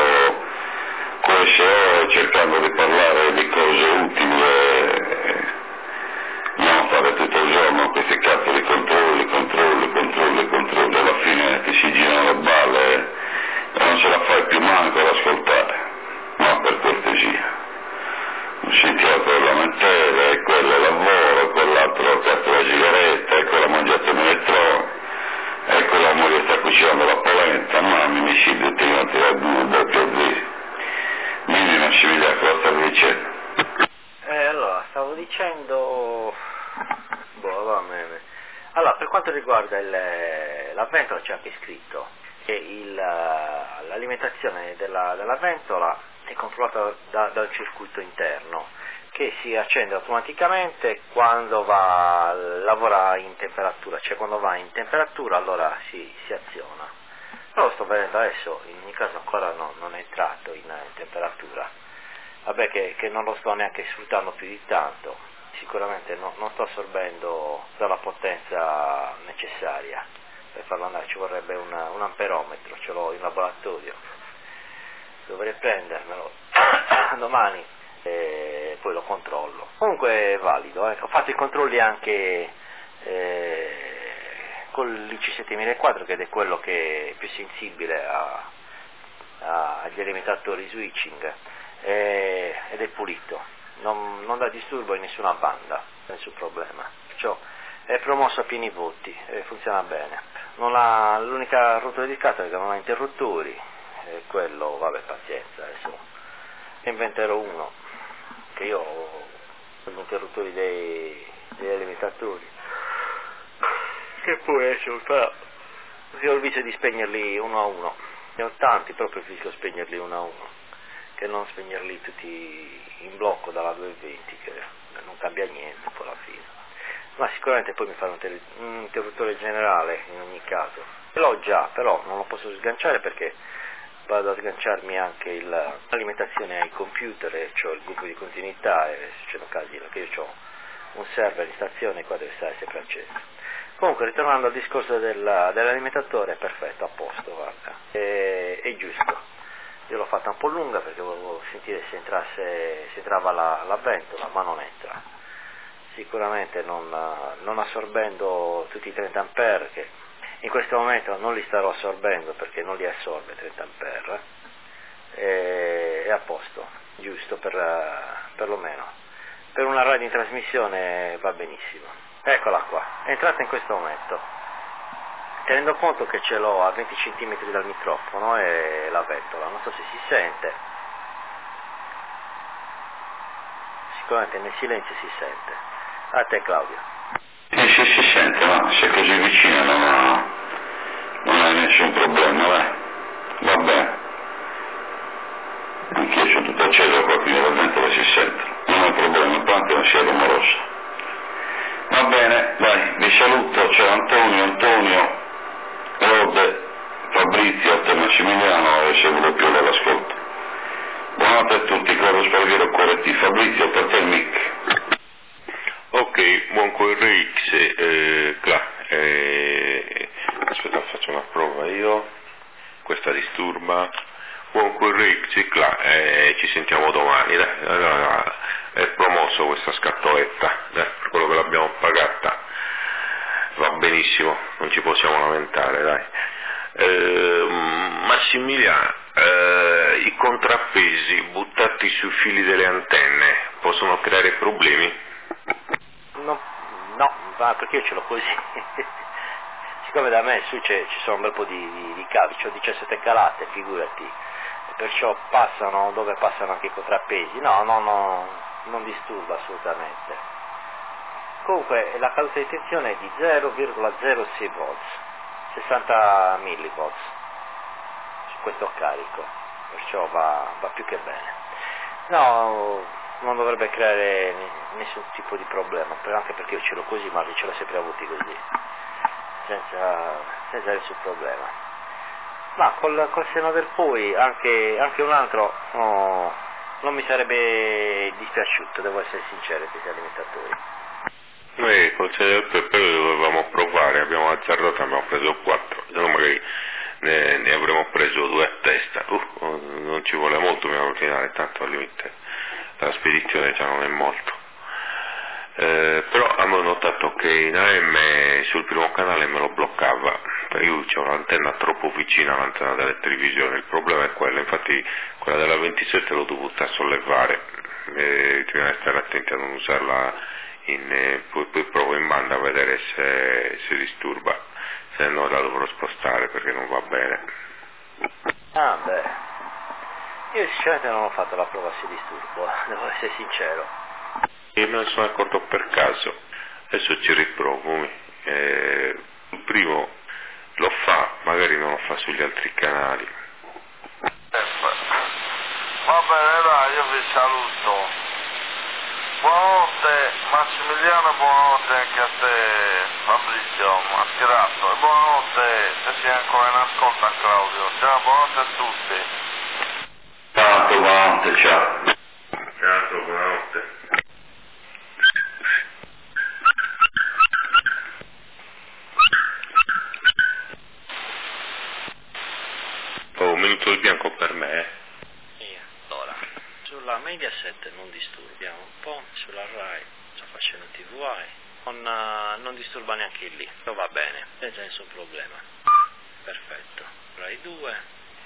QSO, cercando di parlare di cose utili, non fare tutto il giorno questi cazzo di controlli, alla fine ti si girano le balle e non ce la fai più manco ad ascoltare, ma per cortesia. Si tira per lamentele, e quello lavoro, quell'altro cazzo la sigaretta, e quella mangiata in elettronica, e quella moglie sta cucinando la polenta, mamma mi si detenati la guida per lì. Quindi non si vede cosa stavi dicendo. Allora, stavo dicendo... Allora, per quanto riguarda la ventola c'è anche scritto che l'alimentazione della ventola è controllata da un circuito interno che si accende automaticamente quando lavora in temperatura, cioè quando va in temperatura allora si aziona. Però lo sto vedendo adesso, in ogni caso ancora non è entrato in temperatura. Vabbè che non lo sto neanche sfruttando più di tanto, sicuramente non sto assorbendo dalla potenza necessaria per farlo andare, ci vorrebbe un amperometro, ce l'ho in laboratorio, dovrei prendermelo domani e poi lo controllo. Comunque è valido, ho fatto i controlli anche con l'IC7004 che è quello che è più sensibile agli alimentatori switching. Ed è pulito, non dà disturbo in nessuna banda, nessun problema, perciò è promosso a pieni voti, funziona bene, l'unica rottura di scatola è che non ha interruttori, quello vabbè pazienza, adesso ne inventerò uno, che io ho gli interruttori degli alimentatori, che poi adesso ho il vizio di spegnerli uno a uno, ne ho tanti, proprio preferisco spegnerli uno a uno che non spegnerli tutti in blocco dalla 220 che non cambia niente poi alla fine, ma sicuramente poi mi farò un interruttore generale in ogni caso, ce l'ho già però non lo posso sganciare perché vado a sganciarmi anche l'alimentazione ai computer e ho il gruppo di continuità e succedono casi che io ho un server in stazione qua deve stare sempre acceso. Comunque ritornando al discorso dell'alimentatore, perfetto, a posto, guarda, è giusto. Io l'ho fatta un po' lunga perché volevo sentire se entrava la ventola, ma non entra. Sicuramente non assorbendo tutti i 30 ampere, che in questo momento non li starò assorbendo perché non li assorbe 30 ampere, è a posto, giusto per lo meno. Per una radio in trasmissione va benissimo. Eccola qua, è entrata in questo momento. Tenendo conto che ce l'ho a 20 cm dal microfono e la ventola, non so se si sente, sicuramente nel silenzio si sente. A te Claudio. Sì, si sente, ma se è così vicino non hai nessun problema, va bene. Anch'io sono tutto acceso qua, quindi la ventola si sente, non è un problema, tanto non sia rumorosa. Va bene, dai, vi saluto, c'è Antonio, Rode, Fabrizio, te Massimiliano e seguo più dall'ascolto. Buonanotte a tutti, Claudio Sparviero, QRT, Fabrizio, per te il mic. Ok, buon QRX, aspetta, faccio una prova io, questa disturba. Buon QRX, ci sentiamo domani, allora, è promosso posto questa scatoletta, per quello che l'abbiamo pagata va benissimo, non ci possiamo lamentare, dai. Massimiliano, i contrappesi buttati sui fili delle antenne possono creare problemi? No, ma perché io ce l'ho così. Siccome da me su ci sono un bel po' di cavi, ho 17 calate, figurati, perciò passano dove passano anche i contrappesi. No, non disturba assolutamente. Comunque la caduta di tensione è di 0,06 volts, 60 millivolts su questo carico, perciò va più che bene. No, non dovrebbe creare nessun tipo di problema, anche perché io ce l'ho così, ma ce l'ho sempre avuti così, senza nessun problema. Ma col seno del poi anche un altro non mi sarebbe dispiaciuto, devo essere sincero, questi alimentatori. Noi col seno del poi però dovevamo provare, abbiamo azzardato, abbiamo preso 4, se no magari ne avremmo preso 2 a testa, non ci vuole molto per ordinare, tanto al limite la spedizione già non è molto. Però abbiamo notato che in AM sul primo canale me lo bloccava, perché io c'ho un'antenna troppo vicina all'antenna delle televisioni, il problema è quello, infatti quella della 27 l'ho dovuta sollevare, bisogna stare attenti a non usarla, poi provo in banda a vedere se disturba, se no la dovrò spostare perché non va bene. Ah beh, io sinceramente non ho fatto la prova se disturbo, devo essere sincero. E me ne sono accorto per caso, adesso ci riprovo, il primo lo fa, magari non lo fa sugli altri canali. Va bene, dai, io vi saluto. Buonanotte Massimiliano, buonanotte anche a te Fabrizio, mascherato, e buonanotte se sei ancora in ascolto a Claudio. Ciao, buonanotte a tutti. Buonanotte, ciao. Ciao, buonanotte. Un minuto di bianco per me. Allora, sulla Mediaset non disturbiamo un po', sulla Rai sto facendo TVI, non disturba neanche lì, però va bene, senza nessun problema. Perfetto. Rai 2.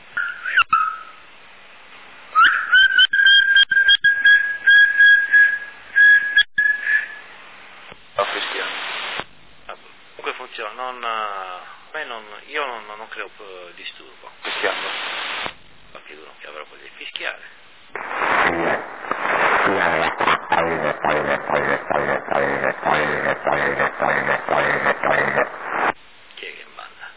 Comunque funziona, io non creo disturbo. Fischiando. Ma figuro che avrò così fischiare. Chi è che balla?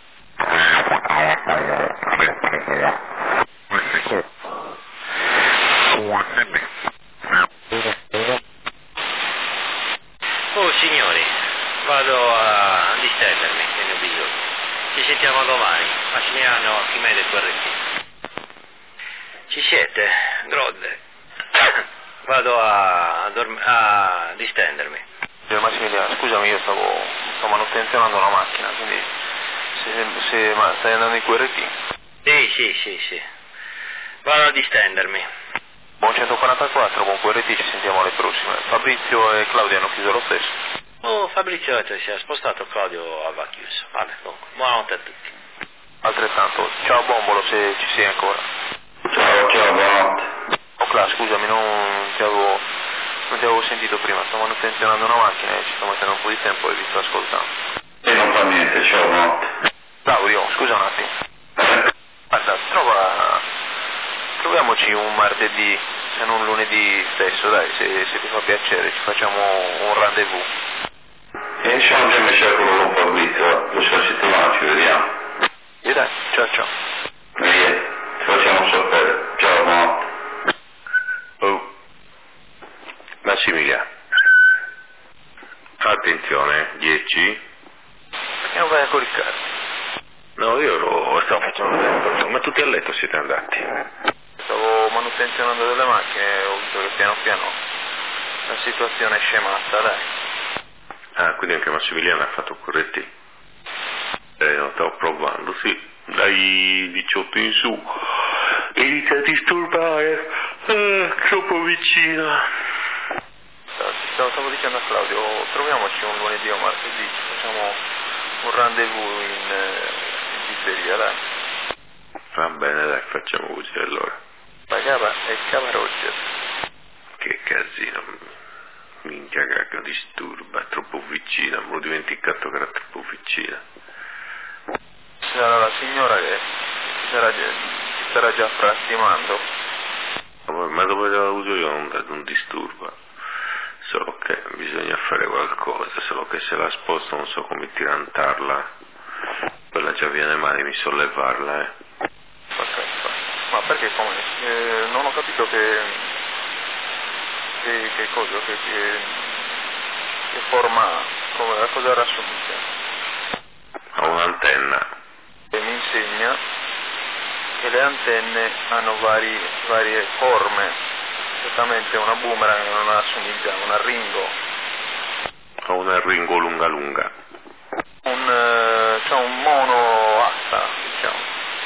Oh signori, vado a distendermi, se ne ho bisogno. Ci sentiamo domani, Massimiliano Archimede QRT. Ci siete? Grodde. Vado a distendermi. Massimiliano, scusami, io sto manutenzionando la macchina, quindi ma stai andando in QRT? Sì. Vado a distendermi. Buon 144, buon QRT, ci sentiamo alle prossime. Fabrizio e Claudio hanno chiuso lo stesso. Oh, Fabrizio si è spostato, Claudio aveva chiuso. Vabbè, comunque, buonanotte a tutti. Altrettanto. Ciao Bombolo, se ci sei ancora. Ciao, buonanotte. Oh Cla, scusami, non ti avevo sentito prima, sto manutenzionando una macchina e ci sto mettendo un po' di tempo e vi sto ascoltando. E non fa niente, ciao, buonanotte. Claudio, scusa un attimo. Guarda, troviamoci un martedì, se non lunedì stesso, dai, se ti fa piacere, ci facciamo un rendezvous. E siamo già messi a quello con Fabrizio, la prossima settimana ci vediamo. E dai, ciao. Ci facciamo sapere. Ciao, buonanotte. Oh, Massimiliano, attenzione, 10. Perché non vai a coricarti? No, io lo stavo facendo tempo, ma tutti a letto siete andati. Stavo manutenzionando delle macchine e ho visto che piano piano la situazione è scemata, dai. Ah, quindi anche Massimiliano ha fatto QRT. Lo stavo provando, sì. Dai 18 in su. Inizia a disturbare. Troppo vicino. stavo dicendo a Claudio, troviamoci un lunedì o martedì, facciamo un rendezvous in pizzeria, dai. Va bene, dai, facciamo così allora. Pagava e cava Roger. Che casino, minchia che disturba, è troppo vicina, mi ho dimenticato che era troppo vicina. Sarà la signora che ti starà già frastimando. Ma dopo che l'ho avuto io non disturba, solo che bisogna fare qualcosa, solo che se la sposto non so come tirantarla, quella già viene male mi sollevarla, Ma perché come? Non ho capito che cosa, che forma ha, a cosa rassomiglia. Ha un'antenna. E mi insegna che le antenne hanno varie forme, certamente una boomerang non assomiglia a un arringo. Ha un arringo lunga. C'è un mono asta, diciamo.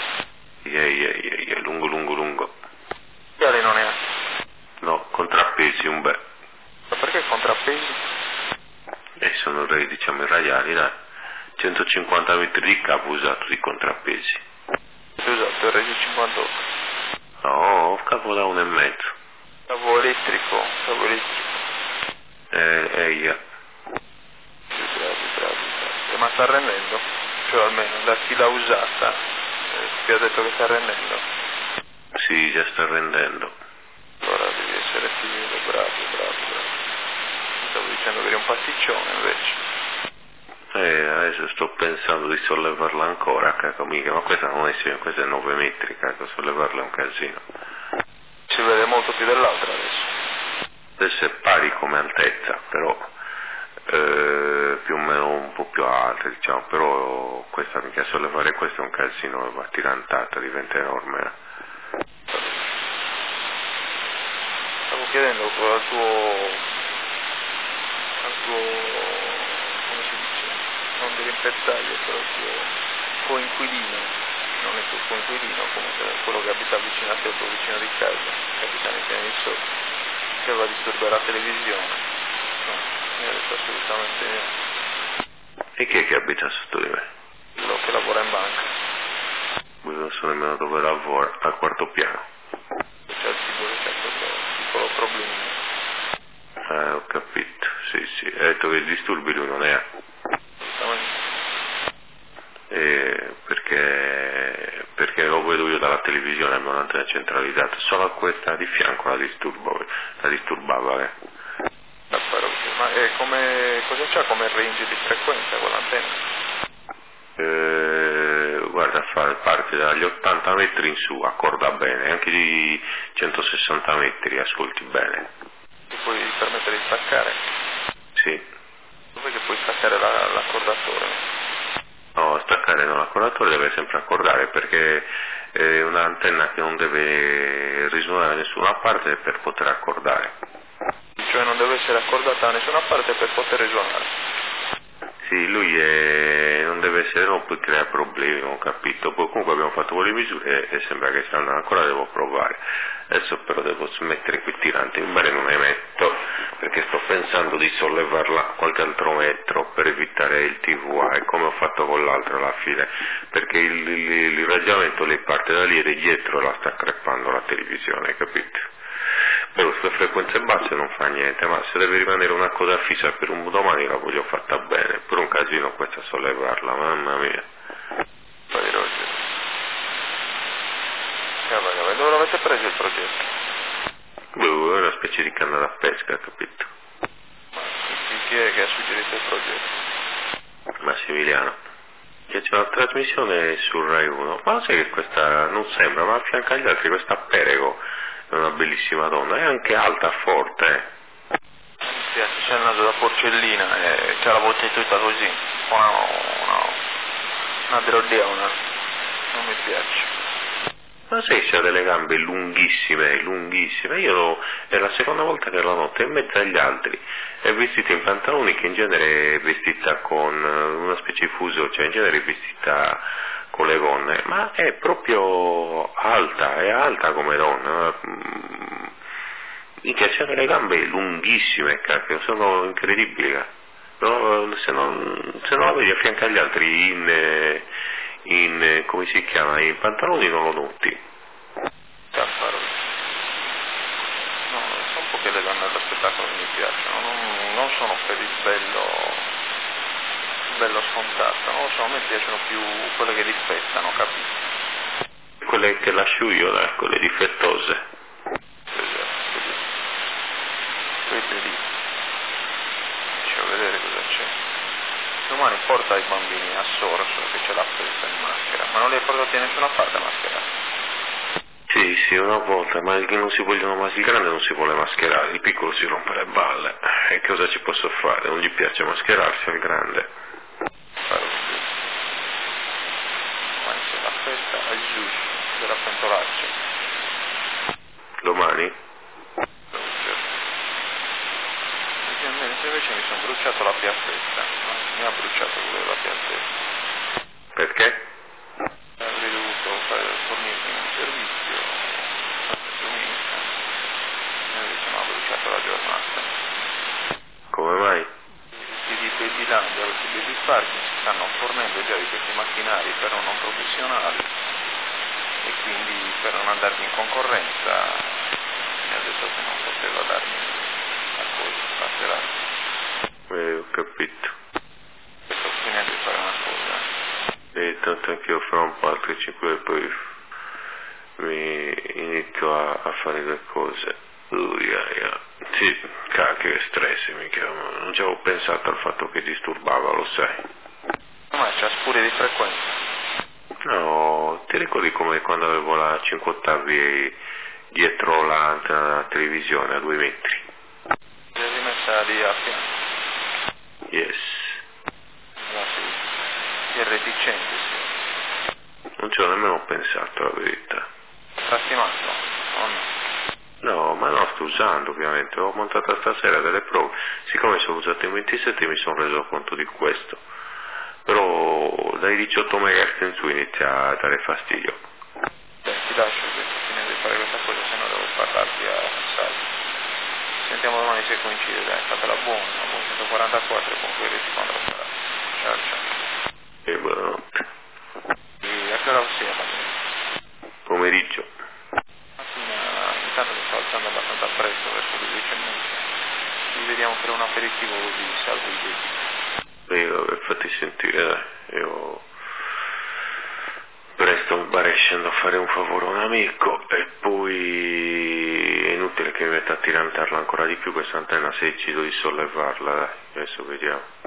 Lungo. Quale non è? No, contrappesi un bel. Ma perché contrappesi? Sono diciamo i radiali, dai. 150 metri di capo usato di contrappesi. Esatto, il Regi 58. No, capo da 1,5. Cavo elettrico. Bravi. Ma sta rendendo? Cioè almeno da chi l'ha usata ti ha detto che sta rendendo? Sì, già sta rendendo. Allora devi essere figlio, bravo. Stavo dicendo che eri un pasticcione invece. Adesso sto pensando di sollevarla ancora, cacco mica, ma questa non è simile, questa è 9 metri, cacco, sollevarla è un casino. Si vede molto più dell'altra adesso. Adesso è pari come altezza, però più o meno un po' più alta, diciamo, però questa mica sollevare questo è un casino, va tirantata, diventa enorme. Stavo chiedendo al tuo come si dice? Non dell'impettaio, però il tuo coinquilino, non il tuo coinquilino, comunque quello che abita vicino a te, il tuo vicino di casa, che abita nei piani di sotto, che va a disturbare la televisione. No, io adesso assolutamente niente. E chi è che abita sotto di me? Quello che lavora in banca. Non so nemmeno dove lavora, al quarto piano. C'è il tipo che c'è questo piccolo problemino. Ho capito, sì, hai detto che disturbi lui non è. Perché lo vedo io dalla televisione, abbiamo un'antenna centralizzata, solo questa di fianco la disturbava. Ma cosa c'ha come range di frequenza quell'antenna? Guarda, parte dagli 80 metri in su, accorda bene, anche di 160 metri ascolti bene. Ti puoi permettere di staccare? Sì. Dov'è che puoi staccare l'accordatore? No, staccare non, l'accordatore deve sempre accordare perché è un'antenna che non deve risuonare da nessuna parte per poter accordare. Cioè non deve essere accordata da nessuna parte per poter risuonare? Sì, lui non deve essere, non poi crea problemi, non ho capito. Poi comunque abbiamo fatto quelle misure e sembra che sta andando ancora, devo provare. Adesso però devo smettere qui tirante, in bene non ne metto, perché sto pensando di sollevarla qualche altro metro per evitare il TVA, e come ho fatto con l'altro alla fine, perché il raggiamento lei parte da lì e dietro la sta crepando la televisione, capito? Però sulle frequenze basse non fa niente, ma se deve rimanere una coda fissa per un domani la voglio fatta bene, pure un casino questa sollevarla, mamma mia. Poi Roger. Dove l'avete preso il progetto? È una specie di canna da pesca, capito? Ma chi è che ha suggerito il progetto? Massimiliano. Che c'è una trasmissione su Rai 1, ma sai che questa non sembra, ma a fianco agli altri questa Perego è una bellissima donna, è anche alta, forte. Mi piace, c'è il naso da porcellina e c'ha la voce tutta così, una drodiona, non mi piace. Ma sai, c'ha delle gambe lunghissime, è la seconda volta che la noto, in mezzo agli altri, è vestita in pantaloni che in genere è vestita con una specie di fuso, cioè in genere è vestita con le gonne, ma è proprio alta, è alta come donna, Minchia, c'erano le gambe lunghissime, cacchio, sono incredibili. No, se non la vedi a fianco agli altri in come si chiama, in pantaloni non lo noti. No, sono poche le donne da spettacolo che mi piacciono, non sono per il bello scontato, non lo so, a me piacciono più quelle che difettano, capito? Quelle che lascio io, quelle difettose. Quelle lì. Faccio vedere cosa c'è. Domani porta i bambini a Sorso che c'è la festa in maschera, ma non li hai portati da nessuna parte a mascherare. Sì, una volta, ma che non si vogliono il grande non si vuole mascherare, il piccolo si rompe le balle. E cosa ci posso fare? Non gli piace mascherarsi al grande. Domani c'è la festa al Zush della Pentolaccia. Domani? Invece mi sono bruciato la piazzetta, mi ha bruciato quello della piazzetta. Perché? Avrei dovuto fornirmi un servizio domenica, e invece mi ha bruciato la giornata. Come mai? I Baby Land e i Baby Parking si stanno fornendo già di questi macchinari però non professionali e quindi per non andarmi in concorrenza mi ha detto che non poteva darmi la cosa, la serata. Ho capito. Sto finendo di fare una cosa. E tanto anch'io fra un po' altri 5 e poi mi inizio a fare le cose. Sì, cacchio che stress, mica, non ci avevo pensato al fatto che disturbava, lo sai. Ma c'ha spure di frequenza. No, ti ricordi come quando avevo la 5 ottavi dietro l'antena della televisione a 2 metri? L'hai rimessa lì a fianco? Yes. No, sì. È reticente, sì. Non ci ho nemmeno pensato, la verità. Frastimato? O no? No, ma no, sto usando ovviamente, ho montato stasera delle prove, siccome sono usato in 27 mi sono reso conto di questo, però dai 18 MHz in su inizia a dare fastidio. Ti lascio che sto finendo di fare questa cosa, se no devo parlarti a Salvo. Sentiamo domani se coincide, dai, fatela buona, buon 144 con cui rispondo a sarà. Ciao ciao. E buonanotte. E a che ora sia mattina? Pomeriggio. Intanto mi sto alzando abbastanza presto, verso le 10:30. Ci vediamo per un aperitivo così salvo i denti. Vabbè, fatti sentire, io presto mi pare scendo a fare un favore a un amico e poi è inutile che mi metta a tirantarla ancora di più questa antenna se decido di sollevarla, dai, adesso vediamo.